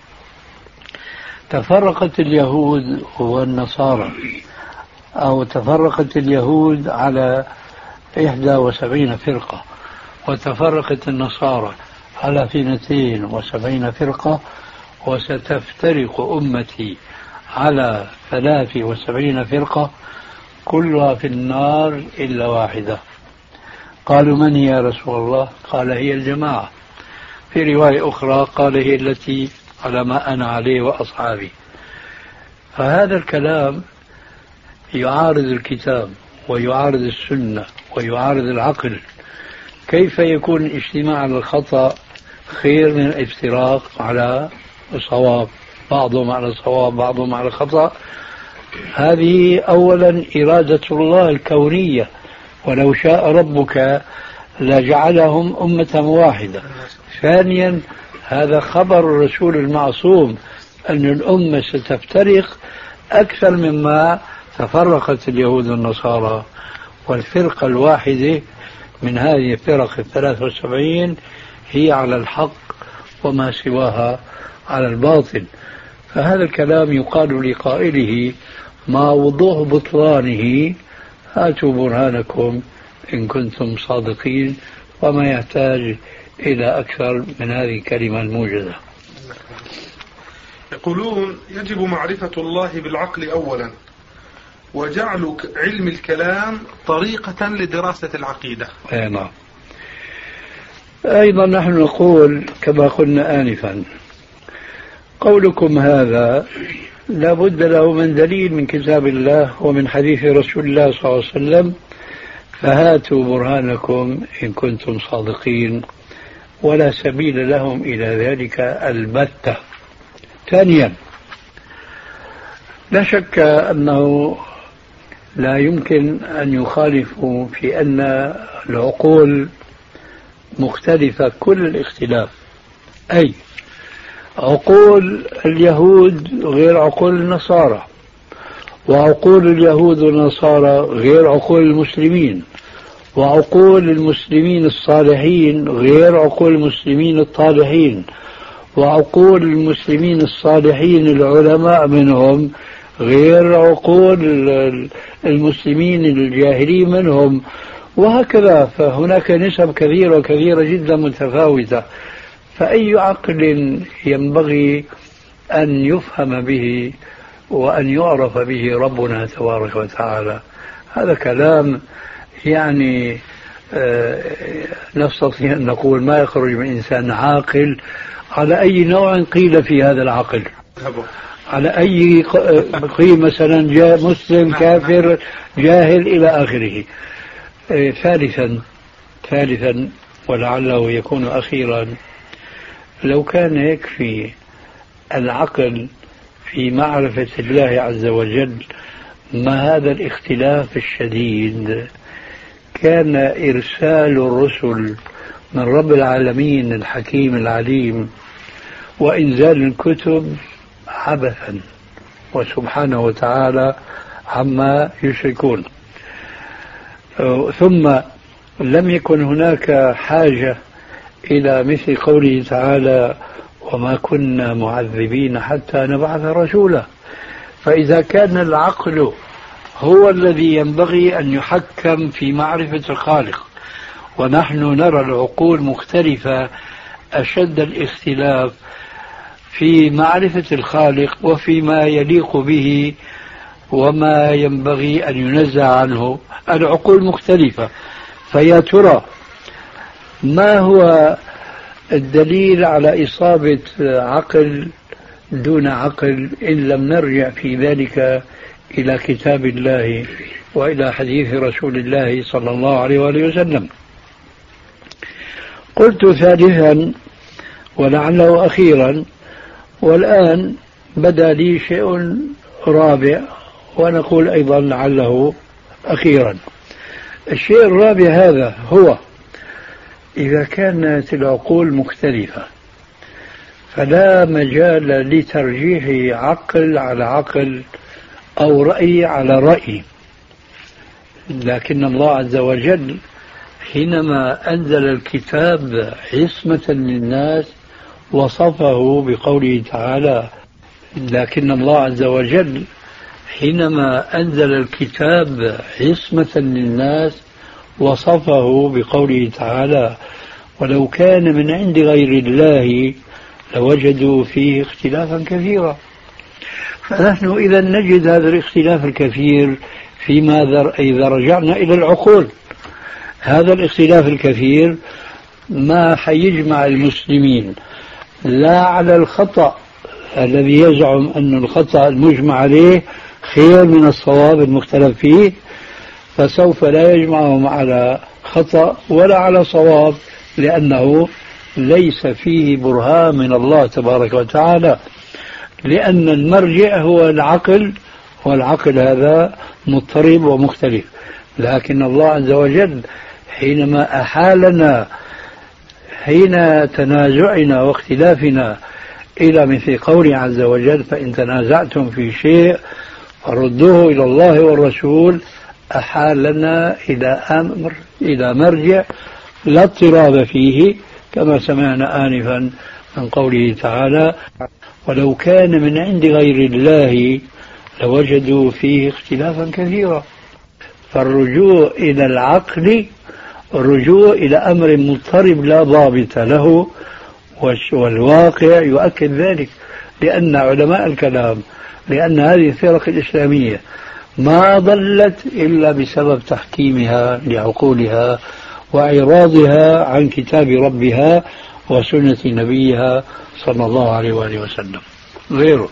تفرقت اليهود والنصارى، أو تفرقت اليهود على إحدى وسبعين فرقة، وتفرقت النصارى على اثنتين وسبعين فرقة، وستفترق أمتي على ثلاث وسبعين فرقة كلها في النار إلا واحدة. قالوا من هي يا رسول الله؟ قال هي الجماعة. في رواية أخرى قال هي التي على ما أنا عليه وأصحابي. فهذا الكلام يعارض الكتاب ويعارض السنة ويعارض العقل. كيف يكون الاجتماع على الخطأ خير من الافتراق على الصواب، بعضهم على الصواب بعضهم على الخطأ؟ هذه أولا إرادة الله الكونية، ولو شاء ربك لجعلهم أمة واحدة. ثانيا هذا خبر الرسول المعصوم أن الأمة ستفترق أكثر مما تفرقت اليهود والنصارى، والفرقة الواحدة من هذه الفرق الثلاث وسبعين هي على الحق وما سواها على الباطل. فهذا الكلام يقال لقائله مع وضوح بطلانه هاتوا برهانكم إن كنتم صادقين، وما يحتاج إلى أكثر من هذه الكلمة الموجزة. يقولون يجب معرفة الله بالعقل أولا، وجعل علم الكلام طريقة لدراسة العقيدة. أي نعم. أيضا نحن نقول كما قلنا آنفا، قولكم هذا لا بد له من دليل من كتاب الله ومن حديث رسول الله صلى الله عليه وسلم، فهاتوا برهانكم إن كنتم صادقين، ولا سبيل لهم إلى ذلك البتة. ثانيا لا شك أنه لا يمكن أن يخالفوا في أن العقول مختلفة كل الاختلاف، أي عقول اليهود غير عقول النصارى، وعقول اليهود والنصارى غير عقول المسلمين، وعقول المسلمين الصالحين غير عقول المسلمين الطالحين، وعقول المسلمين الصالحين العلماء منهم غير عقول المسلمين الجاهلين منهم، وهكذا. فهناك نسب كثيرة كثيرة جدا متفاوتة. فأي عقل ينبغي أن يفهم به وأن يعرف به ربنا تبارك وتعالى؟ هذا كلام يعني نستطيع أن نقول ما يخرج من إنسان عاقل على أي نوع قيل في هذا العقل، على أي قيل مثلا جاء مسلم كافر جاهل إلى آخره. ثالثا ثالثا ولعله يكون أخيرا، لو كان يكفي العقل في معرفة الله عز وجل ما هذا الاختلاف الشديد، كان إرسال الرسل من رب العالمين الحكيم العليم وإنزال الكتب عبثا وسبحانه وتعالى عما يشركون. ثم لم يكن هناك حاجة إلى مثل قوله تعالى وما كنا معذبين حتى نبعث رسولا. فإذا كان العقل هو الذي ينبغي أن يحكم في معرفة الخالق، ونحن نرى العقول مختلفة أشد الاختلاف في معرفة الخالق وفيما يليق به وما ينبغي أن ينزع عنه، العقول مختلفة. فيا ترى ما هو الدليل على إصابة عقل دون عقل إن لم نرجع في ذلك إلى كتاب الله وإلى حديث رسول الله صلى الله عليه وآله وسلم؟ قلت ثالثا ولعله أخيرا، والآن بدا لي شيء رابع ونقول أيضا لعله أخيرا. الشيء الرابع هذا هو إذا كانت العقول مختلفة فلا مجال لترجيح عقل على عقل أو رأي على رأي، لكن الله عز وجل حينما أنزل الكتاب عصمة للناس وصفه بقوله تعالى لكن الله عز وجل حينما أنزل الكتاب عصمة للناس وصفه بقوله تعالى ولو كان من عند غير الله لوجدوا فيه اختلافا كثيرا. فنحن إذا نجد هذا الاختلاف الكثير فيما إذا رجعنا إلى العقول. هذا الاختلاف الكثير ما حيجمع المسلمين لا على الخطأ الذي يزعم أن الخطأ المجمع عليه خير من الصواب المختلف فيه، فسوف لا يجمعهم على خطأ ولا على صواب، لأنه ليس فيه برهان من الله تبارك وتعالى، لأن المرجع هو العقل، والعقل هذا مضطرب ومختلف. لكن الله عز وجل حينما أحالنا حين تنازعنا واختلافنا إلى مثل قوله عز وجل فإن تنازعتم في شيء فردوه إلى الله والرسول، أحالنا إلى أمر إلى مرجع لا اضطراب فيه، كما سمعنا آنفا من قوله تعالى ولو كان من عند غير الله لوجدوا فيه اختلافا كثيرا. فالرجوع إلى العقل الرجوع إلى أمر مضطرب لا ضابط له، والواقع يؤكد ذلك، لأن علماء الكلام لأن هذه الفرق الإسلامية ما ضلت إلا بسبب تحكيمها لعقولها وإعراضها عن كتاب ربها وسنة نبيها صلى الله عليه وآله وسلم غيره.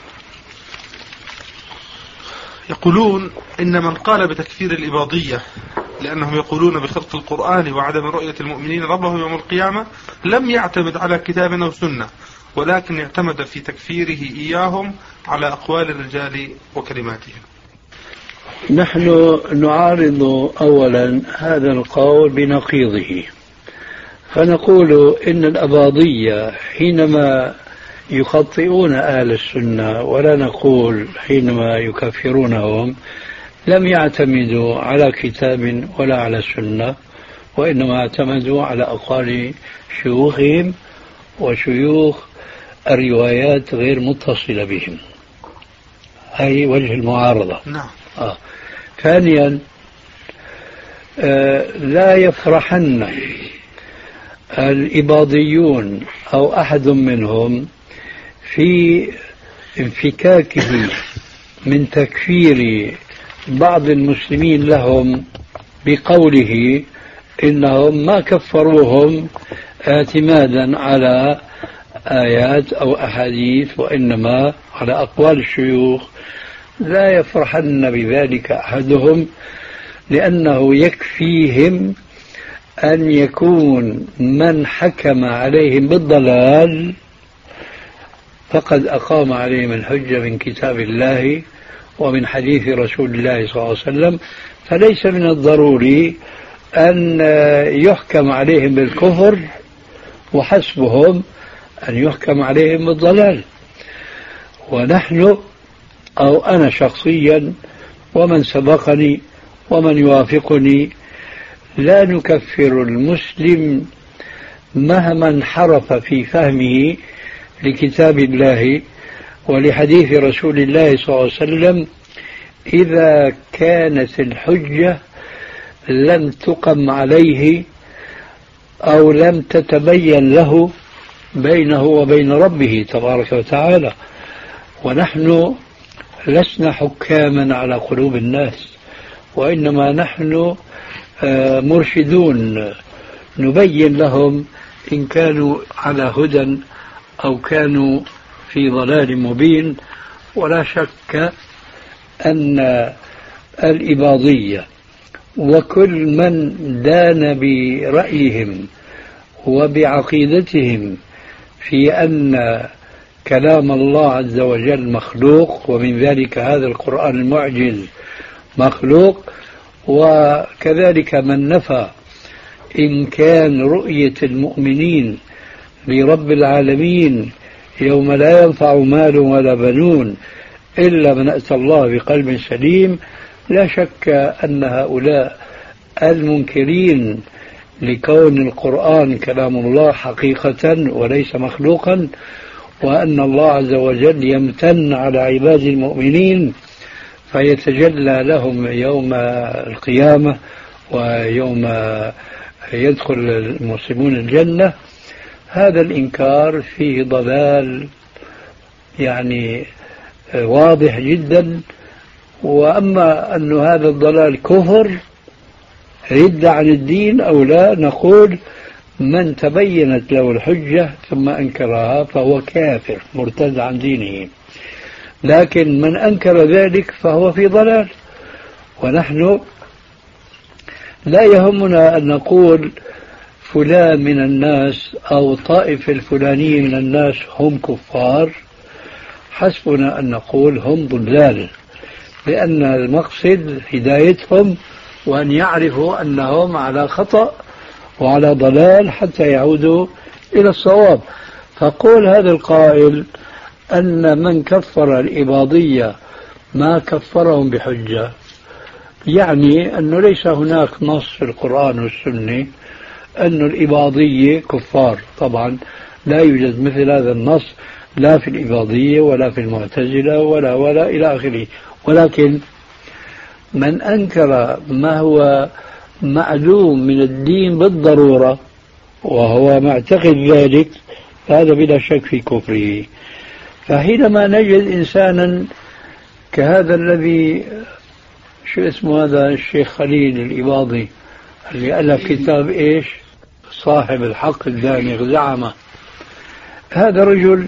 يقولون إن من قال بتكفير الإباضية لأنهم يقولون بخلق القرآن وعدم رؤية المؤمنين ربهم يوم القيامة لم يعتمد على كتاب أو سنة، ولكن اعتمد في تكفيره إياهم على أقوال الرجال وكلماتهم. نحن نعارض أولا هذا القول بنقيضه، فنقول إن الأباضية حينما يخطئون أهل السنة، ولا نقول حينما يكفرونهم، لم يعتمدوا على كتاب ولا على سنة، وإنما اعتمدوا على أقوال شيوخهم وشيوخ الروايات غير متصلة بهم. هذه وجه المعارضة. نعم. آه. ثانيا آه لا يفرحن الإباضيون أو أحد منهم في انفكاكه من تكفير بعض المسلمين لهم بقوله إنهم ما كفروهم اعتمادا على آيات أو أحاديث وإنما على أقوال الشيوخ. لا يفرحن بذلك أحدهم، لأنه يكفيهم أن يكون من حكم عليهم بالضلال فقد أقام عليهم الحجة من كتاب الله ومن حديث رسول الله صلى الله عليه وسلم، فليس من الضروري أن يحكم عليهم بالكفر، وحسبهم أن يحكم عليهم بالضلال. ونحن أو أنا شخصيا ومن سبقني ومن يوافقني لا نكفر المسلم مهما انحرف في فهمه لكتاب الله ولحديث رسول الله صلى الله عليه وسلم إذا كانت الحجة لم تقم عليه أو لم تتبين له بينه وبين ربه تبارك وتعالى. ونحن لسنا حكاما على قلوب الناس، وإنما نحن مرشدون نبين لهم إن كانوا على هدى أو كانوا في ضلال مبين. ولا شك أن الإباضية وكل من دان برأيهم وبعقيدتهم في أن كلام الله عز وجل مخلوق، ومن ذلك هذا القرآن المعجز مخلوق، وكذلك من نفى إن كان رؤية المؤمنين لرب العالمين يوم لا ينفع مال ولا بنون إلا من أتى الله بقلب سليم، لا شك أن هؤلاء المنكرين لكون القرآن كلام الله حقيقة وليس مخلوقا، وأن الله عز وجل يمتن على عباد المؤمنين فيتجلى لهم يوم القيامة ويوم يدخل المسلمون الجنة، هذا الإنكار فيه ضلال يعني واضح جدا. وأما أن هذا الضلال كفر رد عن الدين أو لا، نقول من تبينت له الحجة ثم أنكرها فهو كافر مرتد عن دينه، لكن من أنكر ذلك فهو في ضلال. ونحن لا يهمنا أن نقول فلان من الناس أو طائفة الفلانية من الناس هم كفار، حسبنا أن نقول هم ضلال، لأن المقصد هدايتهم وأن يعرفوا أنهم على خطأ وعلى ضلال حتى يعودوا إلى الصواب. فقول هذا القائل أن من كفر الإباضية ما كفرهم بحجة، يعني أنه ليس هناك نص في القرآن والسنة أن الإباضية كفار. طبعا لا يوجد مثل هذا النص لا في الإباضية ولا في المعتزلة ولا ولا إلى آخره، ولكن من أنكر ما هو معلوم من الدين بالضرورة وهو معتقد ذلك هذا بلا شك في كفره. فحينما نجد إنسانا كهذا الذي شو اسمه هذا الشيخ خليل الإباضي اللي ألف كتاب إيش صاحب الحق الدامغ زعمه، هذا رجل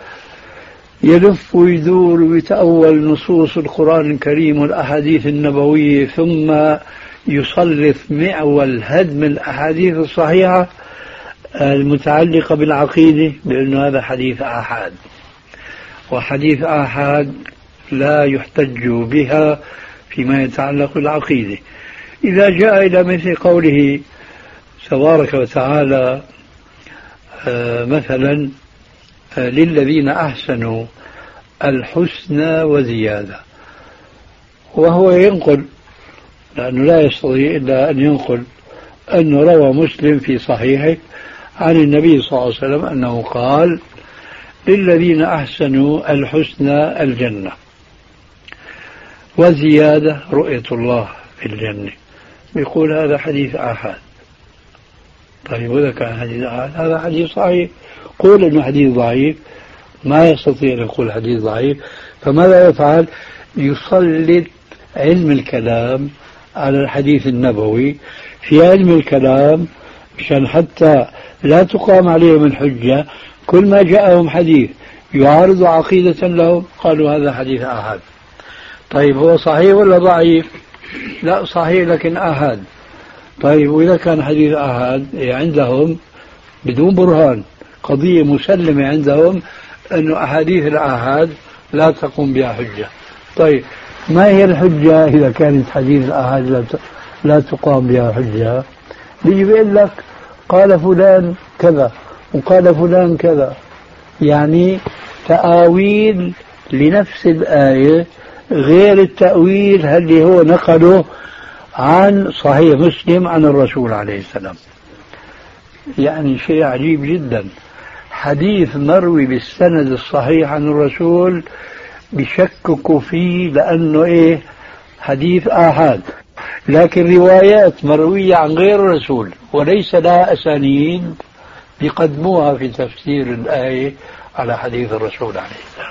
يلف ويدور ويتأول نصوص القرآن الكريم والأحاديث النبوية ثم يسلط معول هدم الأحاديث الصحيحة المتعلقة بالعقيدة بأنه هذا حديث آحاد، وحديث آحاد لا يحتج بها فيما يتعلق بالعقيدة. إذا جاء إلى مثل قوله تبارك وتعالى مثلا للذين أحسنوا الحسنى وزيادة، وهو ينقل لأنه لا يستطيع إلا أن ينقل أنه روى مسلم في صحيحه عن النبي صلى الله عليه وسلم أنه قال للذين أحسنوا الحسنى الجنة وزيادة رؤية الله في الجنة. يقول هذا حديث آحاد. طيب وإذا كان حديث آحاد هذا حديث صحيح، قول إنه حديث ضعيف، ما يستطيع أن يقول حديث ضعيف. فماذا يفعل؟ يسلط علم الكلام على الحديث النبوي في علم الكلام مشان حتى لا تقام عليهم الحجة. كل ما جاءهم حديث يعارض عقيدة لهم قالوا هذا حديث آحاد. طيب هو صحيح ولا ضعيف؟ لا صحيح لكن آحاد. طيب وإذا كان حديث آحاد عندهم بدون برهان، قضية مسلمة عندهم أنه أحاديث الآحاد لا تقوم بها حجة. طيب ما هي الحجة إذا كانت حديث الآحاد لا لا تقام بها حجة؟ بيجي بيقول لك قال فلان كذا وقال فلان كذا، يعني تأويل لنفس الآية غير التأويل اللي هو نقله عن صحيح مسلم عن الرسول عليه السلام. يعني شيء عجيب جدا، حديث مروي بالسند الصحيح عن الرسول بشككوا فيه لأنه إيه حديث آحاد، لكن روايات مروية عن غير الرسول وليس لها أسانيد يقدموها في تفسير الآية على حديث الرسول عليه السلام.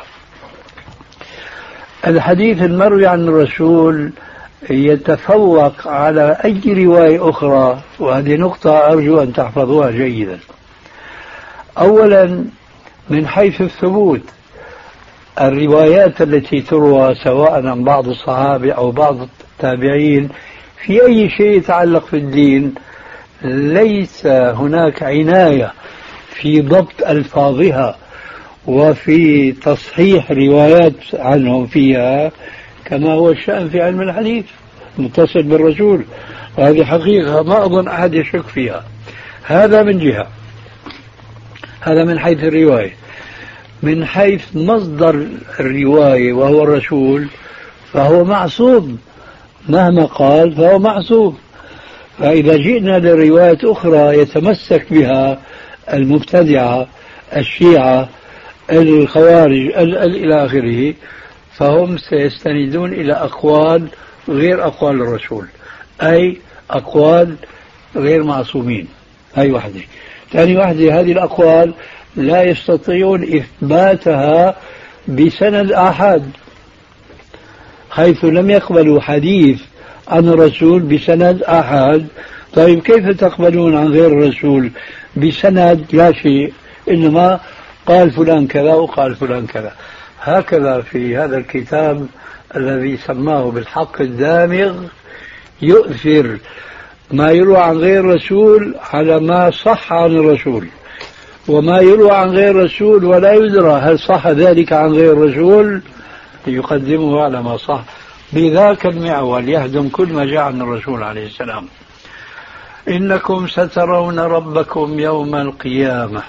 الحديث المروي عن الرسول يتفوق على أي رواية أخرى، وهذه نقطة أرجو أن تحفظوها جيدا. أولا من حيث الثبوت، الروايات التي تروى سواء عن بعض الصحابة أو بعض التابعين في أي شيء يتعلق في الدين ليس هناك عناية في ضبط ألفاظها وفي تصحيح روايات عنهم فيها كما هو الشأن في علم الحديث متصل بالرسول وهذه حقيقة ما أظن أحد يشك فيها. هذا من جهة، هذا من حيث الرواية. من حيث مصدر الرواية وهو الرسول فهو معصوم، مهما قال فهو معصوم. فإذا جئنا لروايات أخرى يتمسك بها المبتدعة الشيعة الخوارج إلى آخره، فهم سيستندون إلى أقوال غير أقوال الرسول، أي أقوال غير معصومين. هاي واحدة. ثاني واحدة، هذه الأقوال لا يستطيعون إثباتها بسند آحاد، حيث لم يقبلوا حديث عن الرسول بسند آحاد. طيب كيف تقبلون عن غير الرسول بسند لا شيء، إنما قال فلان كذا وقال فلان كذا؟ هكذا في هذا الكتاب الذي سماه بالحق الدامغ يؤثر ما يروى عن غير الرسول على ما صح عن الرسول، وما يروى عن غير الرسول ولا يدرى هل صح ذلك عن غير الرسول يقدمه على ما صح. بذاك المعول يهدم كل ما جاء عن الرسول عليه السلام. إنكم سترون ربكم يوم القيامة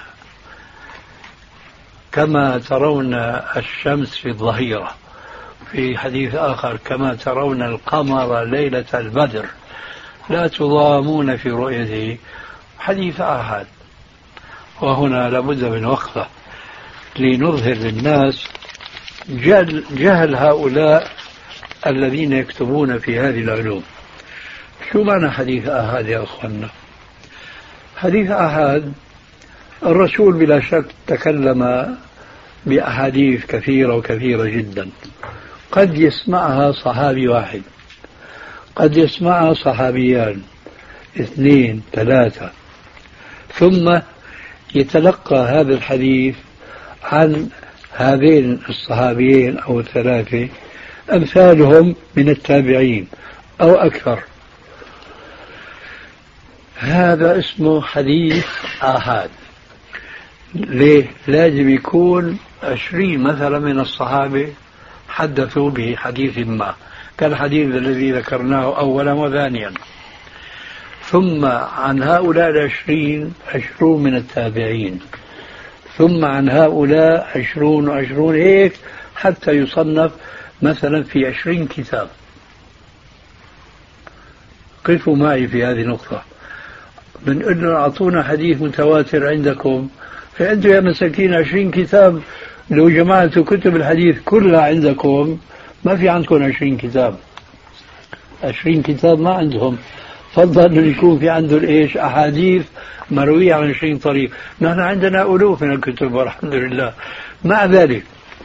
كما ترون الشمس في الظهيرة، في حديث آخر كما ترون القمر ليلة البدر لا تضامون في رؤيته، حديث آحاد. وهنا لابد من وقفة لنظهر للناس جهل, جهل هؤلاء الذين يكتبون في هذه العلوم. شو معنى حديث آحاد يا أخوانا؟ حديث آحاد الرسول بلا شك تكلم بأحاديث كثيرة وكثيرة جدا، قد يسمعها صحابي واحد، قد يسمعها صحابيان اثنين ثلاثة، ثم يتلقى هذا الحديث عن هذين الصحابيين أو الثلاثة أمثالهم من التابعين أو أكثر. هذا اسمه حديث آحاد. ليه؟ لازم يكون عشرين مثلا من الصحابة حدثوا بحديث ما، كالحديث الذي ذكرناه أولا وثانيا، ثم عن هؤلاء العشرين عشرون من التابعين، ثم عن هؤلاء عشرون وعشرون هيك حتى يصنف مثلا في عشرين كتاب. قفوا معي في هذه النقطة. بنقول له أعطونا حديث متواتر عندكم، فأنتم يا مساكين عشرين كتاب، لو جمعتوا كتب الحديث كلها عندكم ما في عندكم عشرين كتاب. عشرين كتاب ما عندهم، فضل أن يكون في عندهم إيش أحاديث مروية عن عشرين طريق. نحن عندنا ألوف من الكتب والحمد لله. مع ذلك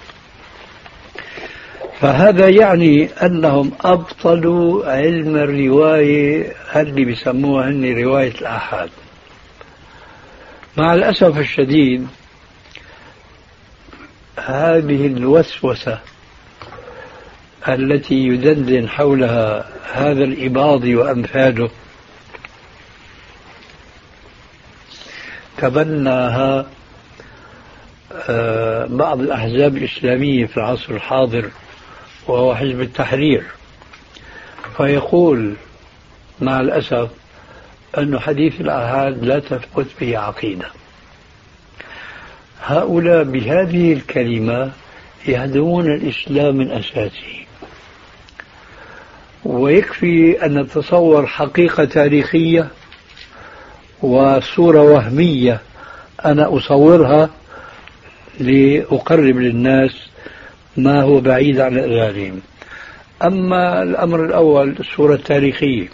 فهذا يعني أنهم أبطلوا علم الرواية اللي بيسموها هن رواية الآحاد. مع الأسف الشديد هذه الوسوسة التي يدندن حولها هذا الإباضي وأمثاله تبناها بعض الأحزاب الإسلامية في العصر الحاضر، وهو حزب التحرير، فيقول مع الأسف أن حديث الآحاد لا تثبت به عقيدة. هؤلاء بهذه الكلمة يهدمون الإسلام من أساسه. ويكفي أن نتصور حقيقة تاريخية وصورة وهمية أنا أصورها لأقرب للناس ما هو بعيد عن أذهانهم. أما الأمر الأول الصورة التاريخية،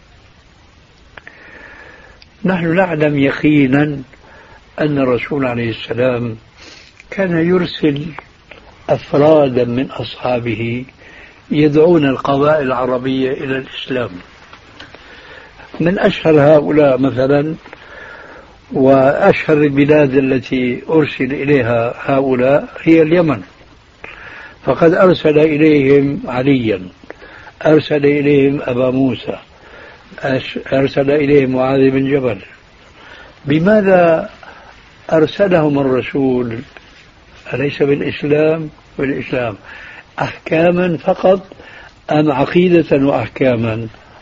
نحن نعلم يقينا أن الرسول عليه السلام كان يرسل أفرادا من أصحابه يدعون القبائل العربية إلى الإسلام. من أشهر هؤلاء مثلا وأشهر البلاد التي أرسل إليها هؤلاء هي اليمن، فقد أرسل إليهم عليا، أرسل إليهم أبا موسى، أرسل إليهم معاذ بن جبل. بماذا أرسلهم الرسول؟ أليس بالإسلام؟ بالإسلام. أحكاما فقط أم عقيدة وأحكاما؟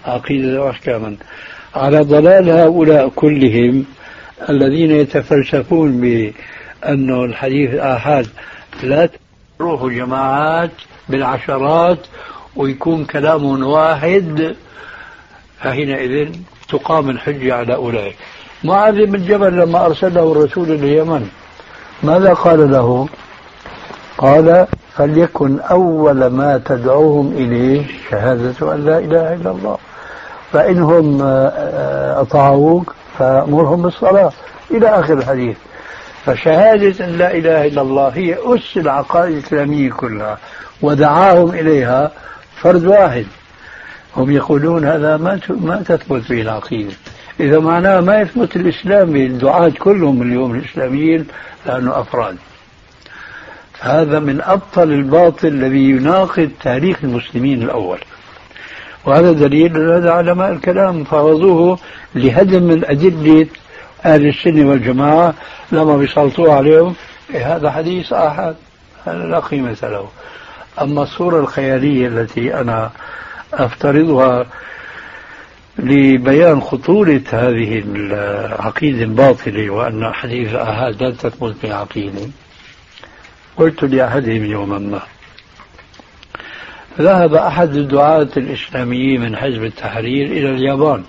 عقيدة وأحكاما على ضلال هؤلاء كلهم الذين يتفلسفون بأن الحديث الآحاد لا تروح جماعات بالعشرات ويكون كلام واحد، فحينئذ تقام الحجة على أولئك. معاذ بن جبل لما أرسله الرسول اليمن ماذا قال له؟ قال فليكن أول ما تدعوهم إليه شهادة أن لا إله إلا الله، فإنهم أطاعوك فأمرهم بالصلاة إلى آخر الحديث. فشهادة أن لا إله إلا الله هي أس العقائد الإسلامية كلها، ودعاهم إليها فرد واحد. هم يقولون هذا ما ما تثبت به العقيدة، إذا معناه ما يثبت الإسلام بالدعاة كلهم اليوم الإسلاميين لأنه أفراد. هذا من أبطل الباطل الذي يناقض تاريخ المسلمين الأول، وهذا دليل هذا علماء الكلام فرضوه لهدم من أدلة أهل السنة والجماعة لما بيسلطوا عليهم إيه هذا حديث آحاد لا قيمة له. أما الصورة الخيالية التي أنا أفترضها لبيان خطورة هذه العقيدة الباطلة وأن حديث آحاد لا تثبت بعقيدة، قلت لأحدهم يوما ما ذهب أحد الدعاة الإسلاميين من حزب التحرير إلى اليابان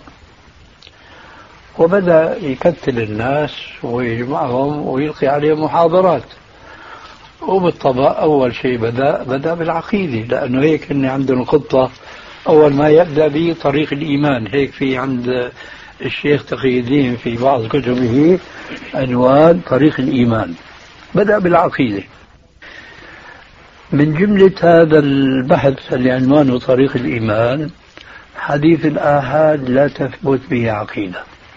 وبدأ يكتل الناس ويجمعهم ويلقي عليهم محاضرات، وبالطبع أول شيء بدأ بدأ بالعقيدة، لأنه هيك إن عندنا خطة أول ما يبدأ به طريق الإيمان. هيك في عند الشيخ تقي الدين في بعض كتبه عنوان طريق الإيمان، بدأ بالعقيدة. من جملة هذا البحث اللي عنوانه طريق الإيمان حديث الآحاد لا تثبت به عقيدة.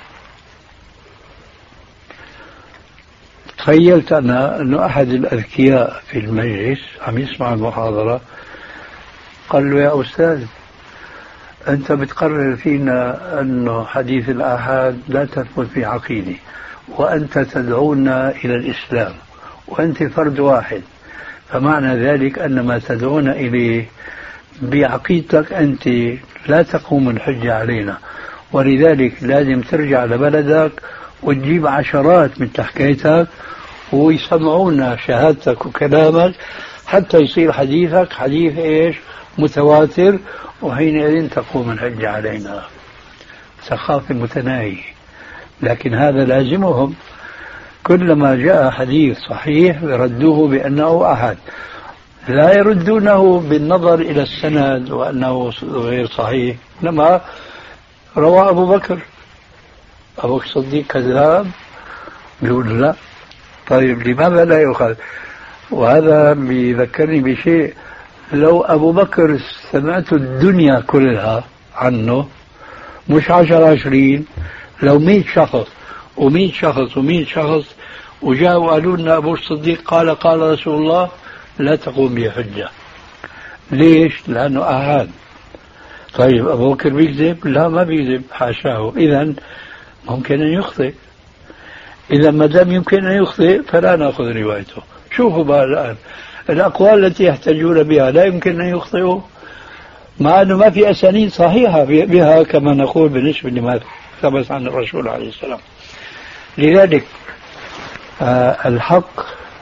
تخيلت أنا أنه أحد الأذكياء في المجلس عم يسمع المحاضرة قال له يا أستاذ أنت بتقرر فينا أنه حديث الآحاد لا تثبت به عقيدة، وأنت تدعونا إلى الإسلام وأنت فرد واحد، فمعنى ذلك أن ما تدعون إليه بعقيدتك أنت لا تقوم الحجة علينا، ولذلك لازم ترجع لبلدك وتجيب عشرات من حكايتك ويسمعونا شهادتك وكلامك حتى يصير حديثك حديث إيش متواتر، وحينئذ تقوم الحجة علينا. ثقافة متناهية، لكن هذا لازمهم كلما جاء حديث صحيح يردوه بأنه أحد، لا يردونه بالنظر إلى السند وأنه غير صحيح. لما روى أبو بكر أبو بكر الصديق كذاب يقول لا، طيب لماذا لا يؤخذ؟ وهذا بيذكرني بشيء، لو أبو بكر سمعت الدنيا كلها عنه مش عشر عشرين، لو مئة شخص ومئة شخص ومئة شخص وجاءوا قالوا لنا أبو الصديق قال قال رسول الله، لا تقوم به حجة. ليش؟ لأنه أحد. طيب أبو بكر بيكذب؟ لا ما بيكذب حاشاه، إذا ممكن أن يخطئ. إذا ما دام يمكن أن يخطئ فلا نأخذ روايته. شوفوا بقى الآن الأقوال التي يحتجون بها لا يمكن أن يخطئوا، مع أنه ما في أسانيد صحيحة بها كما نقول بالنسبة لما ثبت عن الرسول عليه السلام. لذلك آه الحق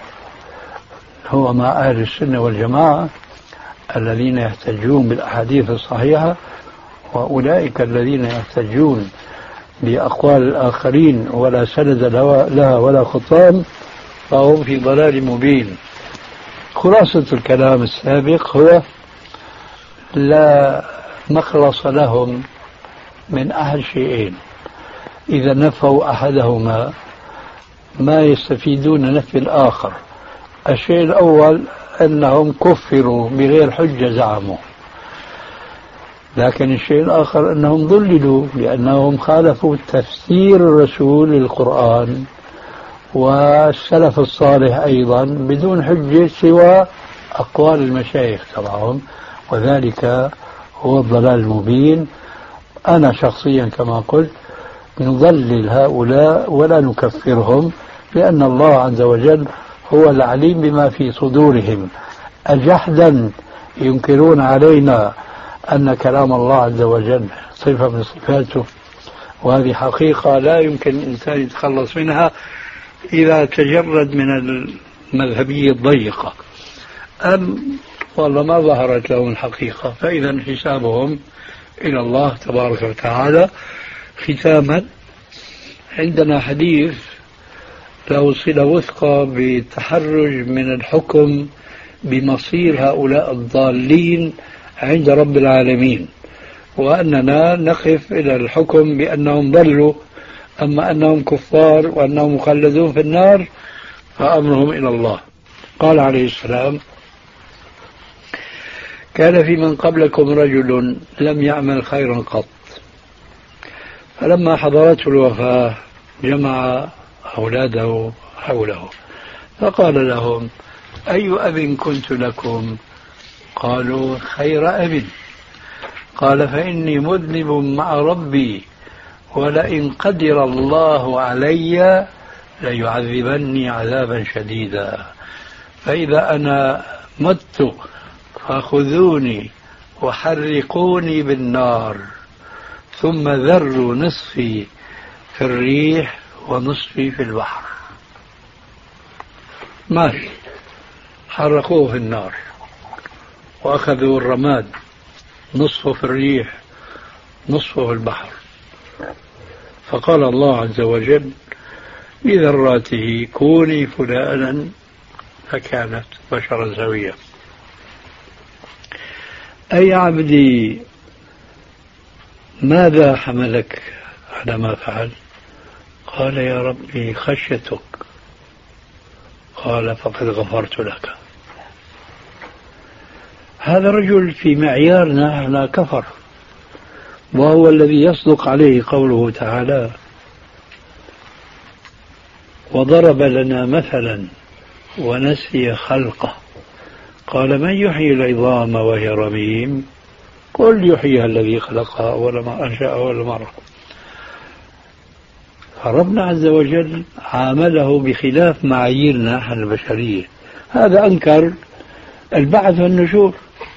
هو مع أهل السنة والجماعة الذين يحتجون بالأحاديث الصحيحة، وأولئك الذين يحتجون بأقوال الآخرين ولا سند لها ولا خطام فهم في ضلال مبين. خلاصة الكلام السابق هو لا مخلص لهم من أحد شيئين، إذا نفوا أحدهما ما يستفيدون نفي الآخر. الشيء الأول أنهم كفروا بغير حجة زعموا، لكن الشيء الآخر أنهم ضللوا لأنهم خالفوا تفسير الرسول للقرآن والسلف الصالح أيضا بدون حجة سوى أقوال المشايخ تبعهم، وذلك هو الضلال المبين. أنا شخصيا كما قلت نضلل هؤلاء ولا نكفرهم، لأن الله عز وجل هو العليم بما في صدورهم. أجحدا ينكرون علينا أن كلام الله عز وجل صفة من صفاته، وهذه حقيقة لا يمكن الإنسان يتخلص منها إذا تجرد من المذهبية الضيقة. أم والله ما ظهرت لهم الحقيقة، فإذا حسابهم إلى الله تبارك وتعالى. ختاما، عندنا حديث له صلة وثقة بالتحرج من الحكم بمصير هؤلاء الضالين عند رب العالمين، وأننا نقف إلى الحكم بأنهم ضلوا، أما أنهم كفار وأنهم مخلدون في النار فأمرهم إلى الله. قال عليه السلام: كان في من قبلكم رجل لم يعمل خيرا قط، فلما حضرته الوفاة جمع أولاده حوله فقال لهم: أي أب كنت لكم؟ قالوا: خير أب. قال: فإني مذنب مع ربي، ولئن قدر الله علي ليعذبني عذابا شديدا، فإذا أنا مت فخذوني وحرقوني بالنار، ثم ذروا نصفي في الريح ونصفي في البحر. ماشي، حرقوه في النار وأخذوا الرماد، نصفه في الريح نصفه في البحر. فقال الله عز وجل لذراته: كوني فلانا، فكانت بشرا سويا. أي عبدي ماذا حملك على ما فعل؟ قال: يا ربي خشيتك. قال: فقد غفرت لك. هذا رجل في معيارنا لا كفر، وهو الذي يصدق عليه قوله تعالى: وضرب لنا مثلا ونسي خلقه قال: من يحيي العظام وهي رميم؟ قل يحييها الذي خلقها أول ما أنشأ أول مرة. فربنا عز وجل عامله بخلاف معاييرنا نحن البشرية. هذا أنكر البعث والنشور،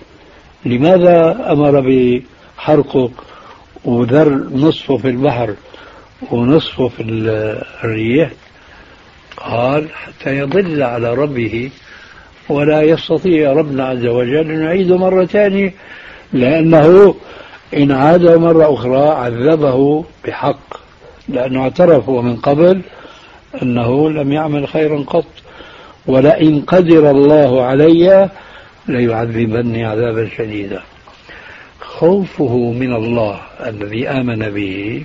لماذا أمر بحرقه وذر نصفه في البحر ونصفه في الريح؟ قال: حتى يضل على ربه ولا يستطيع ربنا عز وجل أن يعيده مرة ثانية، لأنه إن عاده مرة أخرى عذبه بحق، لأنه اعترف من قبل أنه لم يعمل خيرا قط. ولئن قدر الله علي ليعذبني عذابا شديدا. خوفه من الله الذي آمن به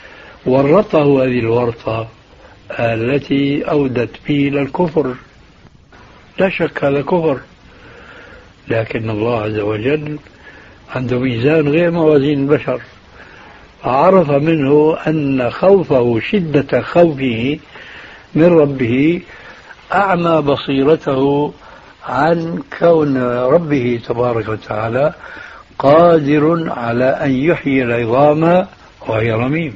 ورطه هذه الورطة التي أودت به إلى الكفر. لا شك هذا كفر، لكن الله عز وجل عنده ميزان غير موازين البشر، عرف منه أن خوفه شدة خوفه من ربه أعمى بصيرته عن كون ربه تبارك وتعالى قادر على أن يحيي العظام وهي رميم.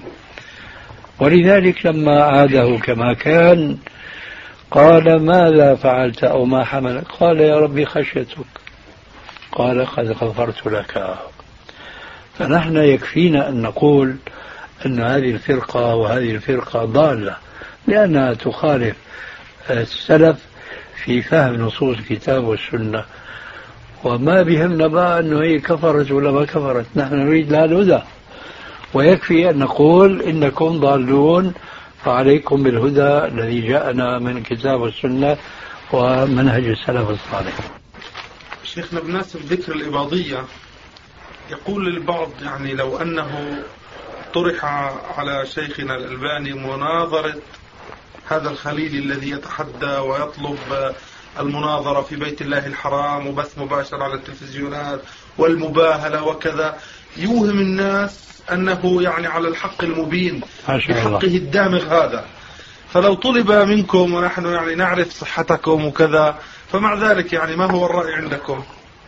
ولذلك لما عاده كما كان قال: ماذا فعلت أو ما حملك؟ قال: يا ربي خشيتك. قال: قد غفرت لك. فنحن يكفينا أن نقول أن هذه الفرقة وهذه الفرقة ضالة، لأنها تخالف السلف في فهم نصوص الكتاب والسنة، وما بهمنا بقى أنه هي كفرت ولا ما كفرت، نحن نريد لها الهدى، ويكفي أن نقول إنكم ضالون فعليكم بالهدى الذي جاءنا من الكتاب والسنة ومنهج السلف الصالح. شيخنا بمناسبة ذكر الإباضية، يقول البعض يعني لو أنه طرح على شيخنا الألباني مناظرة هذا الخليل الذي يتحدى ويطلب المناظرة في بيت الله الحرام وبث مباشر على التلفزيونات والمباهلة وكذا، يوهم الناس أنه يعني على الحق المبين بحقه الدامغ هذا، فلو طلب منكم ونحن يعني نعرف صحتكم وكذا، فمع ذلك يعني ما هو الرأي عندكم؟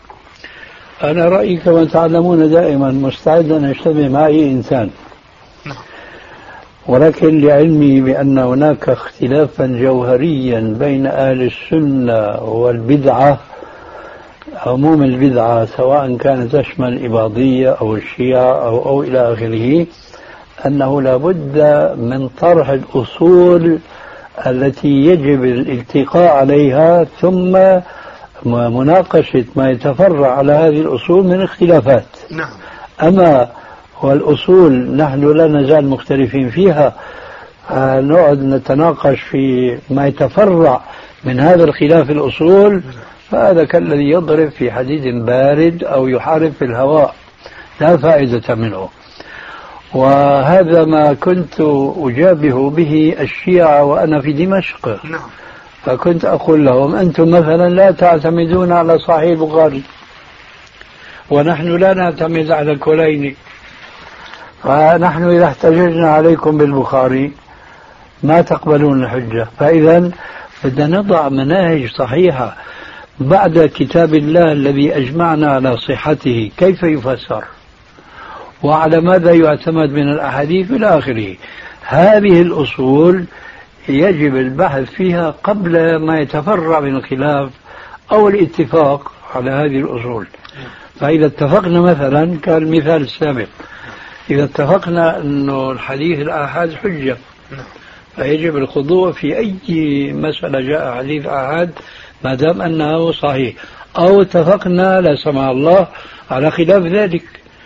أنا رأيي كما تعلمون دائما مستعد أن يجتمع معي إنسان، ولكن لعلمي بأن هناك اختلافا جوهريا بين أهل السنة والبدعة عموم البدعة سواء كانت تشمل الإباضية أو الشيعة أو, أو إلى آخره أنه لابد من طرح الأصول التي يجب الالتقاء عليها ثم مناقشة ما يتفرع على هذه الأصول من اختلافات. نعم. أما والأصول نحن لا نزال مختلفين فيها، نقعد نتناقش في ما يتفرع من هذا الخلاف الأصول، فهذا كالذي يضرب في حديد بارد أو يحارب في الهواء، لا فائدة منه. وهذا ما كنت أجابه به الشيعة وأنا في دمشق. نعم. فكنت أقول لهم أنتم مثلا لا تعتمدون على صحيح البخاري ونحن لا نعتمد على الكليني، فنحن إذا احتججنا عليكم بالبخاري ما تقبلون الحجة. فإذا بدنا نضع مناهج صحيحة بعد كتاب الله الذي أجمعنا على صحته كيف يفسر وعلى ماذا يعتمد من الأحاديث إلى آخره. هذه الأصول يجب البحث فيها قبل ما يتفرع من الخلاف أو الاتفاق على هذه الأصول. فإذا اتفقنا مثلا كالمثال السابق، إذا اتفقنا أنه الحديث الآحاد حجة فيجب الخضوع في أي مسألة جاء حديث آحاد ما دام أنه صحيح، أو اتفقنا لا سمح الله على خلاف ذلك،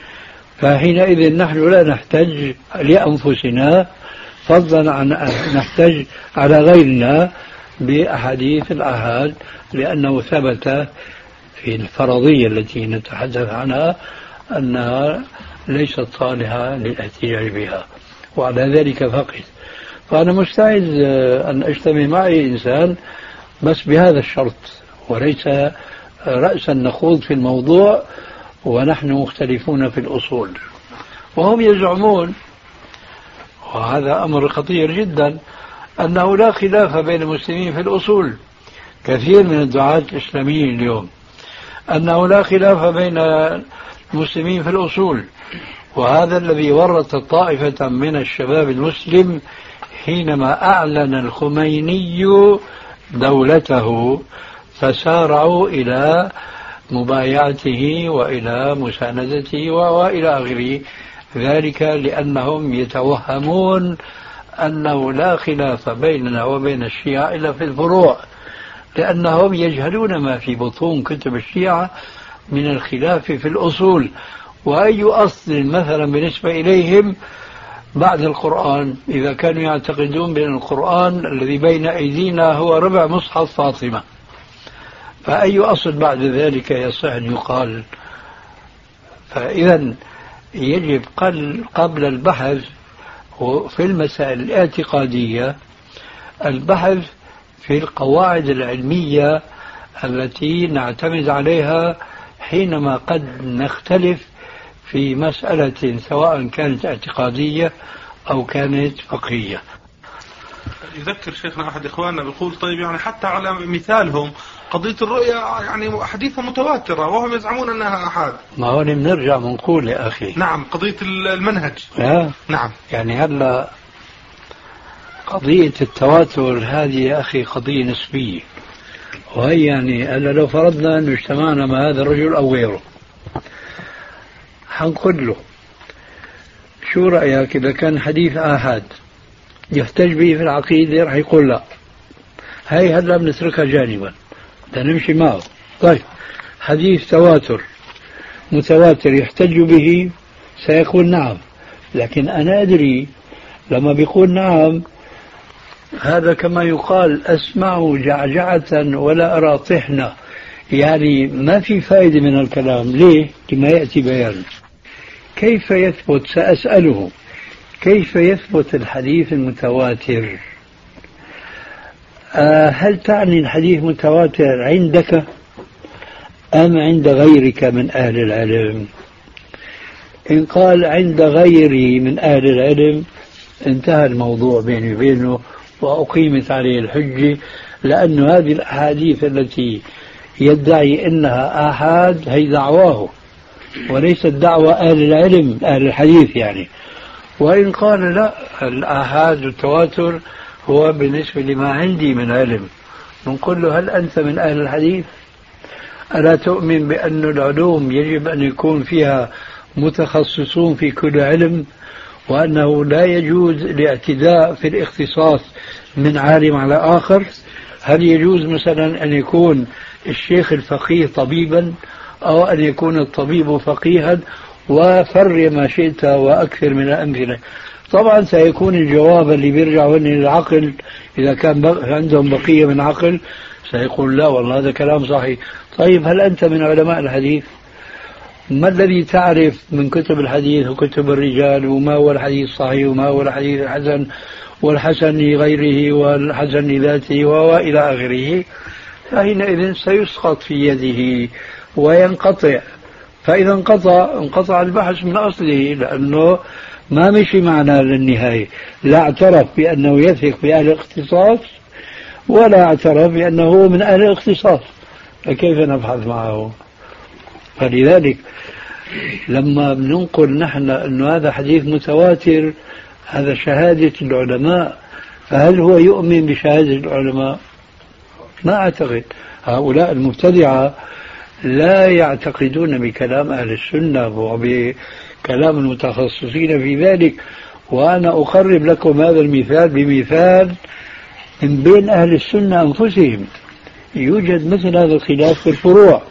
فحينئذ نحن لا نحتج لأنفسنا فضلا عن أن نحتج على غيرنا بأحاديث الآحاد، لأنه ثبت في الفرضية التي نتحدث عنها أنها ليست صالحة للاحتجاج بها، وعلى ذلك فقط. فأنا مستعد أن أجتمع معي إنسان بس بهذا الشرط، وليس رأسا نخوض في الموضوع ونحن مختلفون في الأصول. وهم يزعمون، وهذا أمر خطير جدا، أنه لا خلاف بين المسلمين في الأصول. كثير من الدعاة الإسلاميين اليوم أنه لا خلاف بين المسلمين في الأصول، وهذا الذي ورط طائفة من الشباب المسلم حينما أعلن الخميني دولته فسارعوا إلى مبايعته وإلى مساندته وإلى آخره، ذلك لأنهم يتوهمون أنه لا خلاف بيننا وبين الشيعة إلا في الفروع، لأنهم يجهلون ما في بطون كتب الشيعة من الخلاف في الأصول. وأي أصل مثلا بالنسبة إليهم بعد القرآن، إذا كانوا يعتقدون بأن القرآن الذي بين أيدينا هو ربع مصحف فاطمة، فأي أصل بعد ذلك يصح أن يقال؟ فإذا يجب قبل البحث في المسائل الاعتقادية البحث في القواعد العلمية التي نعتمد عليها حينما قد نختلف في مسألة سواء كانت اعتقادية أو كانت فقهية. يذكر شيخنا أحد إخواننا بيقول طيب يعني حتى على مثالهم قضية الرؤية يعني حديثة متواترة وهم يزعمون أنها أحاد. ما هو بنرجع بنقول يا أخي. نعم قضية المنهج. آه. نعم. يعني هلا قضية التواتر هذه يا أخي قضية نسبية، وهي يعني هلا لو فرضنا أنه اجتمعنا مع هذا الرجل أو غيره حنقول له شو رأيك إذا كان حديث آحاد يحتج به في العقيدة؟ رح يقول لا، هاي هلا بنتركها جانبا بدنا نمشي معه. طيب حديث تواتر متواتر يحتج به سيقول نعم، لكن أنا أدري لما بيقول نعم هذا كما يقال أسمع جعجعة ولا أرى طحنة، يعني ما في فائدة من الكلام. ليه؟ كما يأتي بيان. كيف يثبت؟ سأسأله كيف يثبت الحديث المتواتر؟ أه هل تعني الحديث متواتر عندك أم عند غيرك من أهل العلم؟ إن قال عند غيري من أهل العلم انتهى الموضوع بيني وبينه وأقيمت عليه الحجة، لأن هذه الأحاديث التي يدعي إنها آحاد هي دعواه وليست دعوة أهل العلم أهل الحديث يعني. وإن قال لا الآحاد والتواتر هو بالنسبة لما عندي من علم، نقول له هل أنت من أهل الحديث ألا تؤمن بأن العلوم يجب أن يكون فيها متخصصون في كل علم، وأنه لا يجوز الاعتداء في الاختصاص من عالم على آخر؟ هل يجوز مثلا أن يكون الشيخ الفقيه طبيبا، أو أن يكون الطبيب فقيها؟ وفر ما شئت وأكثر من الأمثلة. طبعا سيكون الجواب اللي بيرجع للعقل، إذا كان عندهم بقية من عقل سيقول لا والله هذا كلام صحيح. طيب هل أنت من علماء الحديث؟ ما الذي تعرف من كتب الحديث وكتب الرجال، وما هو الحديث الصحيح وما هو الحديث الحسن، والحسن لغيره والحسن لذاته وإلى آخره؟ فحينئذ سيسقط في يده وينقطع. فإذا انقطع انقطع البحث من أصله، لأنه ما مشي معنا للنهاية، لا اعترف بأنه يثق بأهل الاختصاص ولا اعترف بأنه من أهل الاختصاص، فكيف نبحث معه؟ فلذلك لما بننقل نحن أن هذا حديث متواتر، هذا شهادة العلماء، فهل هو يؤمن بشهادة العلماء؟ ما أعتقد. هؤلاء المبتدعة لا يعتقدون بكلام أهل السنة وبكلام المتخصصين في ذلك. وأنا أقرب لكم هذا المثال بمثال من بين أهل السنة أنفسهم. يوجد مثل هذا الخلاف في الفروع.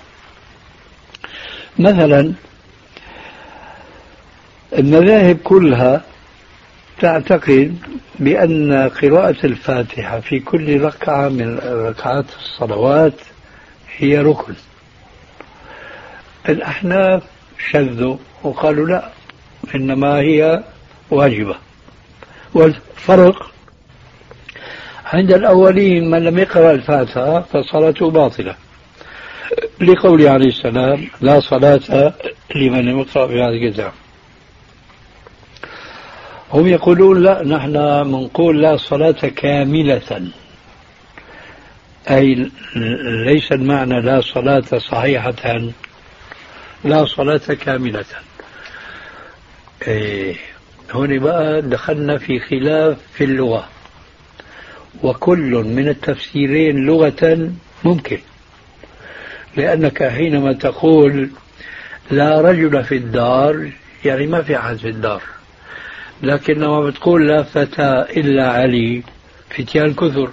مثلا المذاهب كلها تعتقد بأن قراءة الفاتحة في كل ركعة من ركعات الصلوات هي ركن. الأحناف شذوا وقالوا لا، إنما هي واجبة. والفرق عند الأولين من لم يقرأ الفاتحة فصلاته باطلة، لقوله عليه السلام لا صلاة لمن لم يقرأ بهذا الكتاب. هم يقولون لا، نحن منقول لا صلاة كاملة، أي ليس المعنى لا صلاة صحيحة، لا صلاة كاملة. إيه هون بقى دخلنا في خلاف في اللغة، وكل من التفسيرين لغة ممكن، لأنك حينما تقول لا رجل في الدار يعني ما في أحد في الدار، لكن لما بتقول لا فتى إلا علي فتيان كثر.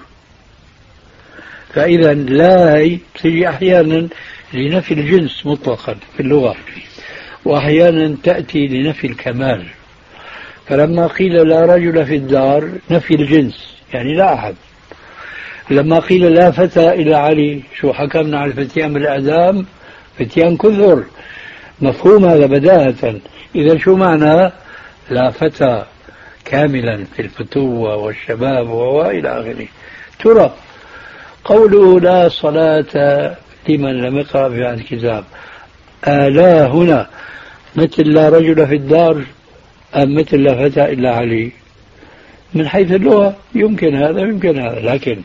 فإذا لا تجي أحيانا لنفي الجنس مطلقا في اللغة، وأحيانا تأتي لنفي الكمال. فلما قيل لا رجل في الدار نفي الجنس يعني لا أحد. لما قيل لا فتى إلا علي، شو حكمنا على الفتيان بالإعدام؟ فتيان كثر، مفهوم هذا بداهة. إذا شو معنى لا فتى كاملا في الفتوة والشباب وإلى آخره؟ ترى قوله لا صلاة لمن لم يقرأ في هذا الكتاب، آلا هنا مثل لا رجل في الدار أم مثل لا فتى إلا علي؟ من حيث اللغة يمكن هذا يمكن هذا، لكن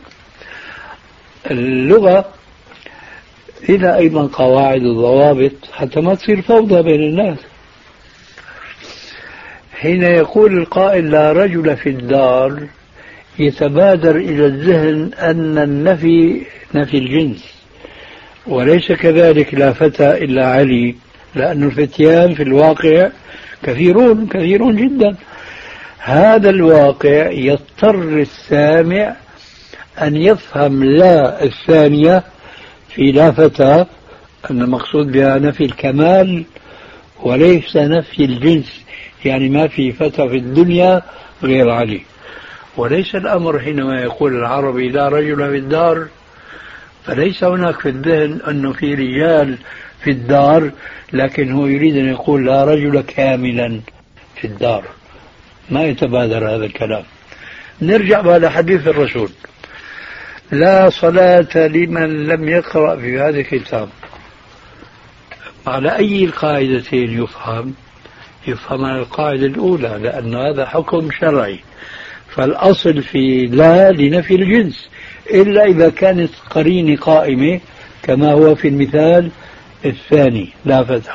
اللغة إلى أيضا قواعد وضوابط حتى ما تصير فوضى بين الناس. حين يقول القائل لا رجل في الدار يتبادر إلى الذهن أن النفي نفي الجنس، وليس كذلك لا فتى إلا علي، لأن الفتيان في الواقع كثيرون كثيرون جدا. هذا الواقع يضطر السامع أن يفهم لا الثانية في لا فتى أن المقصود بها نفي الكمال وليس نفي الجنس، يعني ما في فتى في الدنيا غير علي. وليس الأمر حينما يقول العربي لا رجل في الدار فليس هناك في الذهن أنه في رجال في الدار، لكن هو يريد أن يقول لا رجل كاملا في الدار. ما يتبادر هذا الكلام. نرجع بقى حديث الرسول لا صلاة لمن لم يقرأ في هذا الكتاب. على أي القاعدتين يفهم؟ يفهم على القاعدة الأولى، لأن هذا حكم شرعي، فالأصل في لا لنفي الجنس، إلا إذا كانت قرينة قائمة كما هو في المثال الثاني لا فتح.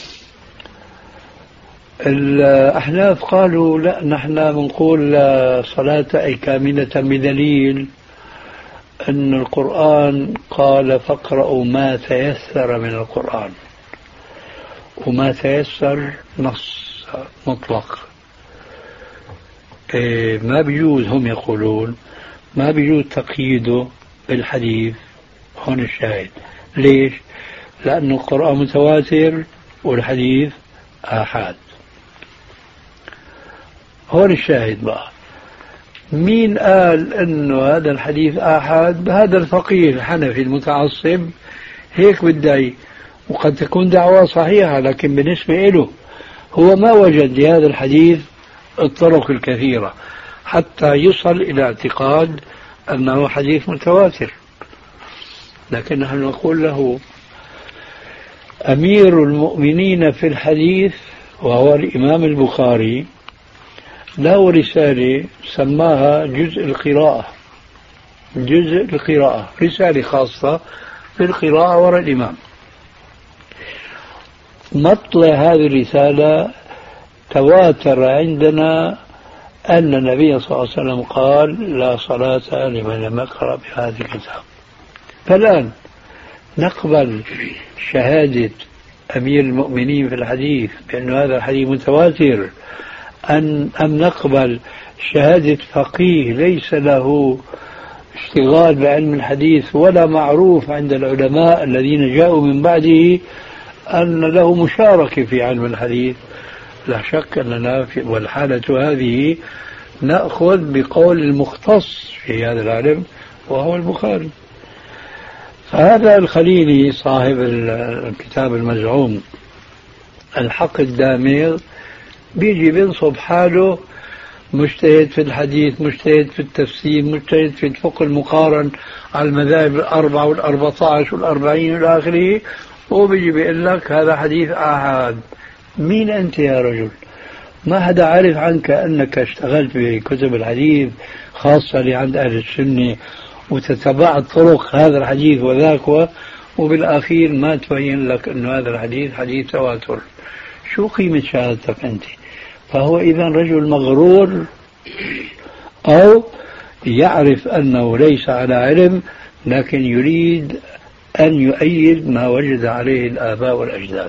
الأحناف قالوا لا، نحن بنقول صلاة أي كاملة بدليل أن القرآن قال فاقرأوا ما تيسر من القرآن، وما تيسر نص مطلق. إيه ما بيجوز، هم يقولون ما بيجوز تقييده بالحديث. هون الشاهد. ليش؟ لأنه القرآن متواتر والحديث آحاد. هون الشاهد بقى. مين قال انه هذا الحديث آحاد؟ هذا الفقيه الحنفي المتعصب هيك بدعي، وقد تكون دعوة صحيحة، لكن بالنسبة له هو ما وجد لهذا الحديث الطرق الكثيرة حتى يصل إلى اعتقاد أنه حديث متواتر. لكن نحن نقول له أمير المؤمنين في الحديث وهو الإمام البخاري له رسالة سماها جزء القراءة، جزء القراءة، رسالة خاصة بالقراءة وراء الإمام. مطلع هذه الرسالة تواتر عندنا أن النبي صلى الله عليه وسلم قال لا صلاة لمن لم يقرأ بهذا الكتاب. فالآن نقبل شهادة أمير المؤمنين في الحديث بأن هذا الحديث متواتر، أن أم نقبل شهادة فقيه ليس له اشتغال بعلم الحديث ولا معروف عند العلماء الذين جاءوا من بعده أن له مشاركة في علم الحديث؟ لا شك أننا في والحالة هذه نأخذ بقول المختص في هذا العلم وهو البخاري. فهذا الخليلي صاحب الكتاب المزعوم الحق الدامغ بيجي بينصب حاله مجتهد في الحديث، مجتهد في التفسير، مجتهد في الفقه المقارن على المذاهب الأربعة والأربعة عشر والأربعين إلى آخره، وبيجي بيقول لك هذا حديث آحاد. مين أنت يا رجل؟ ما حدا عارف عنك أنك اشتغلت بكتب الحديث خاصة لعند أهل السنة وتتبعت طرق هذا الحديث وذاك، وبالأخير ما تبين لك أن هذا الحديث حديث تواتر. شو قيمة شهادتك أنت؟ فهو إذا رجل مغرور أو يعرف أنه ليس على علم لكن يريد أن يؤيد ما وجد عليه الآباء والأجداد.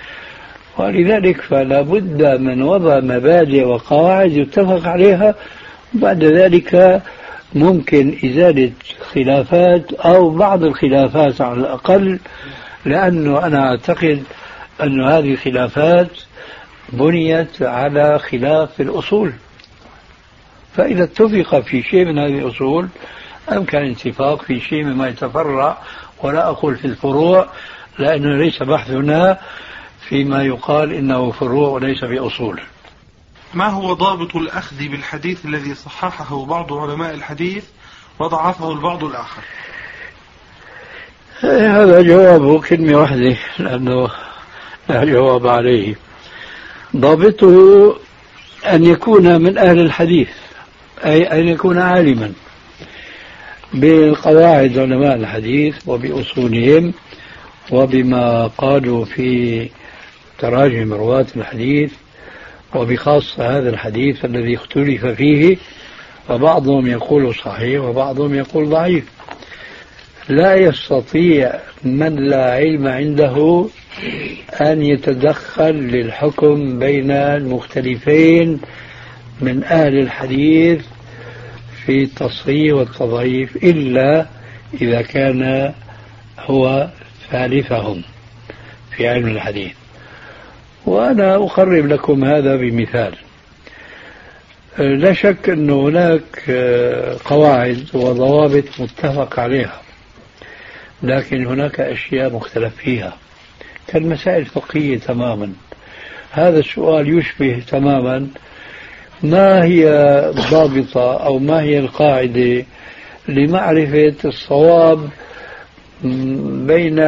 ولذلك فلا بد من وضع مبادئ وقواعد يتفق عليها، وبعد ذلك ممكن إزالة خلافات أو بعض الخلافات على الأقل، لأنه أنا أعتقد أن هذه الخلافات بنيت على خلاف الأصول، فإذا اتفق في شيء من هذه الأصول أمكن الاتفاق في شيء مما يتفرع، ولا أقول في الفروع لأنه ليس بحثنا فيما يقال إنه فروع وليس بأصول. ما هو ضابط الأخذ بالحديث الذي صححه بعض علماء الحديث وضعفه البعض الآخر؟ هذا جوابه كلمة واحدة لأنه لا جواب عليه. ضابطه أن يكون من أهل الحديث، أي أن يكون عالما بقواعد علماء الحديث وبأصولهم وبما قالوا في تراجم رواة الحديث، وبخاصة هذا الحديث الذي اختلف فيه، وبعضهم يقول صحيح وبعضهم يقول ضعيف. لا يستطيع من لا علم عنده أن يتدخل للحكم بين المختلفين من أهل الحديث في التصحيح والتضعيف إلا إذا كان هو ثالثهم في علم الحديث. وأنا أقرب لكم هذا بمثال. لا شك أن هناك قواعد وضوابط متفق عليها، لكن هناك أشياء مختلف فيها كالمسائل الفقهية تماما. هذا السؤال يشبه تماما ما هي الضابطة أو ما هي القاعدة لمعرفة الصواب بين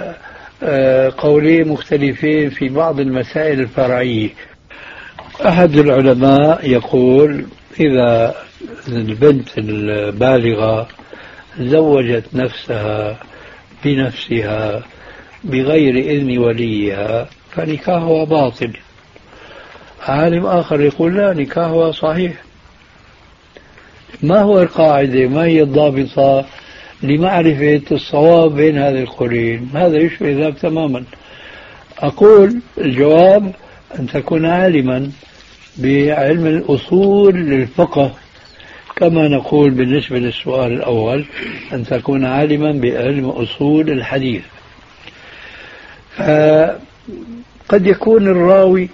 قولين مختلفين في بعض المسائل الفرعية. أحد العلماء يقول إذا البنت البالغة زوجت نفسها بنفسها بغير إذن وليها فنكاحها باطل. عالم آخر يقول لا، نكاحها صحيح. ما هو القاعدة؟ ما هي الضابطة لمعرفة الصواب بين هذه القولين. هذا يشبه ذاك تماما. أقول الجواب أن تكون عالما بعلم الأصول للفقه، كما نقول بالنسبة للسؤال الأول أن تكون عالما بعلم أصول الحديث. قد يكون الراوي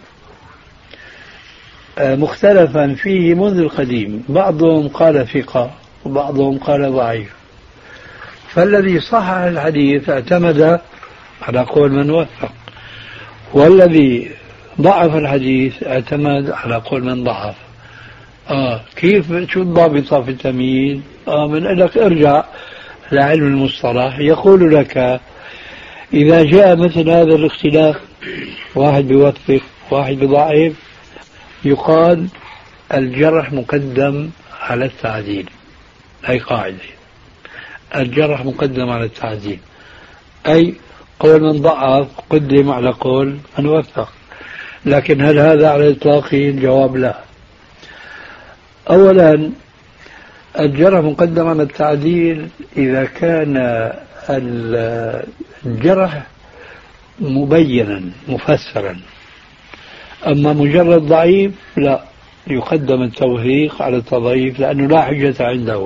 مختلفا فيه منذ القديم، بعضهم قال ثقة وبعضهم قال ضعيف، فالذي صحح الحديث اعتمد على قول من وثق، والذي ضعف الحديث اعتمد على قول من ضعف. آه كيف شو الضابطة في التمييز؟ آه من لك ارجع لعلم المصطلح، يقول لك إذا جاء مثل هذا الاختلاف، واحد بيوثق واحد بضعيف، يقال الجرح مقدم على التعديل. أي قاعدة، الجرح مقدم على التعديل، أي قول من ضعف قدم على قول من وثق. لكن هل هذا على الإطلاق؟ الجواب لا. أولا الجرح مقدم على التعديل إذا كان الجرح مبينا مفسرا، أما مجرد ضعيف لا، يقدم التوثيق على التضعيف لأنه لا حجة عنده.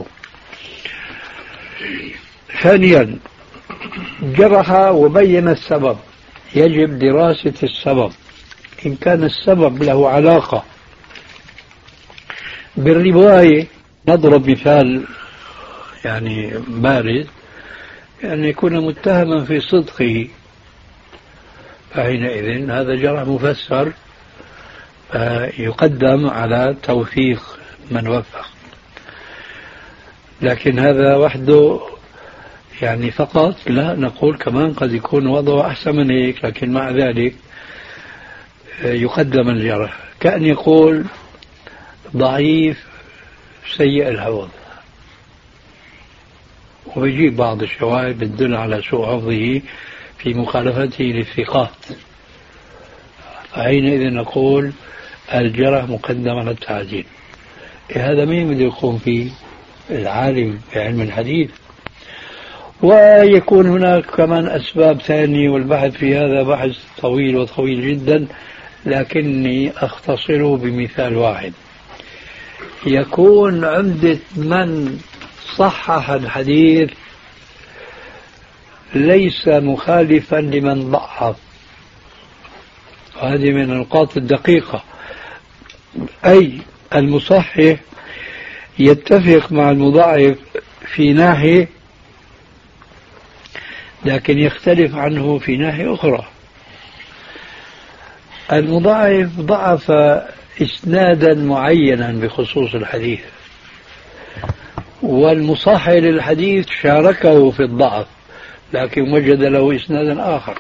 ثانيا جرح وبين السبب، يجب دراسة السبب. إن كان السبب له علاقة بالرواية، نضرب مثال يعني بارز، يعني يكون متهما في صدقه، فحينئذ هذا جرح مفسر يقدم على توثيق من وثق. لكن هذا وحده يعني فقط لا، نقول كمان قد يكون وضعه أحسن من هيك، لكن مع ذلك يقدم الجرح. كأن يقول ضعيف سيء الحفظ، ويجيب بعض الشواهد بتدل على سوء حفظه في مخالفته للثقات، فحينئذ نقول الجرح مقدم على التعديل. هذا مين بده يقوم فيه؟ العالم في علم الحديث. ويكون هناك كمان أسباب ثانية، والبحث في هذا بحث طويل وطويل جدا، لكني أختصره بمثال واحد. يكون عمدة من صحح الحديث ليس مخالفا لمن ضعف، هذه من النقاط الدقيقة. أي المصحح يتفق مع المضاعف في ناحية، لكن يختلف عنه في ناحية أخرى. المضاعف ضعف إسنادا معينا بخصوص الحديث، والمصحح للحديث شاركه في الضعف لكن وجد له إسنادا آخر.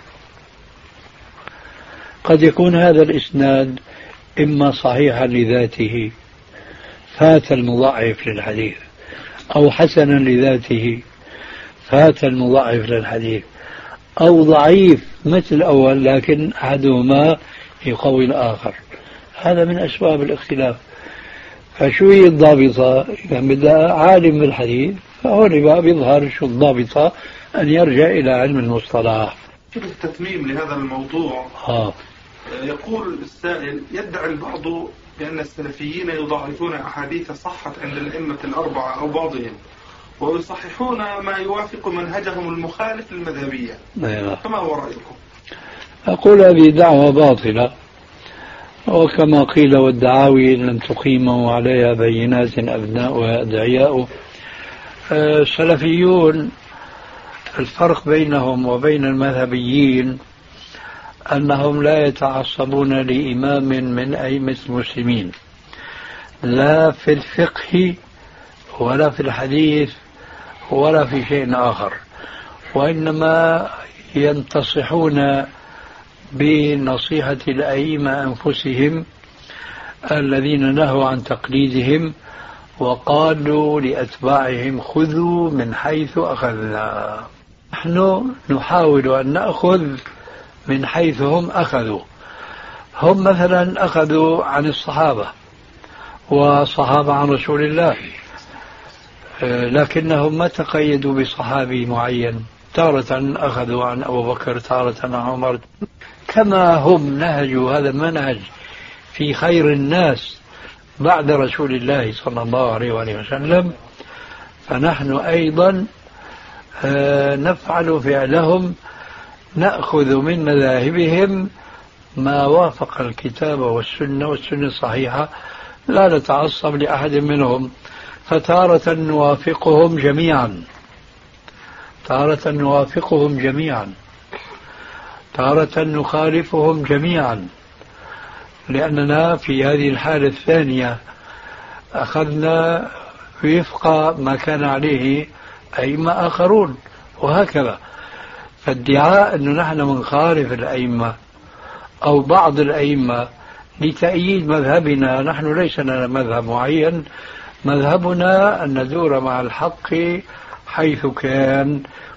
قد يكون هذا الإسناد إما صحيحا لذاته فات المضاعف للحديث، أو حسنا لذاته فات المضاعف للحديث، أو ضعيف مثل الأول لكن أحدهما يقوي الآخر. هذا من أسباب الاختلاف. فشو هي الضابطة؟ يعني بدأ عالم بالحديث، فهون بقى بيظهر شو الضابطة، أن يرجع إلى علم المصطلح. في التتميم لهذا الموضوع آه. يقول السائل: يدعي البعض بأن السلفيين يضاعفون أحاديث صحت عند الأئمة الأربعة أو بعضهم، ويصححون ما يوافق منهجهم المخالف للمذهبية. فما هو رأيكم؟ أقول هذه دعوة باطلة، وكما قيل: والدعاوي لم تقيموا عليها بينات أبناؤها أدعياء. السلفيون الفرق بينهم وبين المذهبيين أنهم لا يتعصبون لإمام من أئمة المسلمين، لا في الفقه ولا في الحديث ولا في شيء آخر، وإنما ينتصحون بنصيحة الأئمة أنفسهم الذين نهوا عن تقليدهم وقالوا لأتباعهم: خذوا من حيث أخذنا. نحن نحاول أن نأخذ من حيث هم أخذوا. هم مثلا أخذوا عن الصحابة، وصحابة عن رسول الله، لكنهم ما تقيدوا بصحابي معين، تارة أخذوا عن أبو بكر، تارة عن عمر، كما هم نهجوا هذا المنهج في خير الناس بعد رسول الله صلى الله عليه وآله وسلم، فنحن أيضا نفعل فعلهم، نأخذ من مذاهبهم ما وافق الكتاب والسنة والسنة الصحيحة، لا نتعصب لأحد منهم، فتارة نوافقهم جميعا، تارة نوافقهم جميعا، تارة نخالفهم جميعا، لأننا في هذه الحالة الثانية أخذنا وفق ما كان عليه أئمة آخرون، وهكذا. فادعاء أنه نحن منخالف الأئمة أو بعض الأئمة لتأييد مذهبنا، نحن ليس لنا مذهب معين، مذهبنا أن ندور مع الحق حيث كان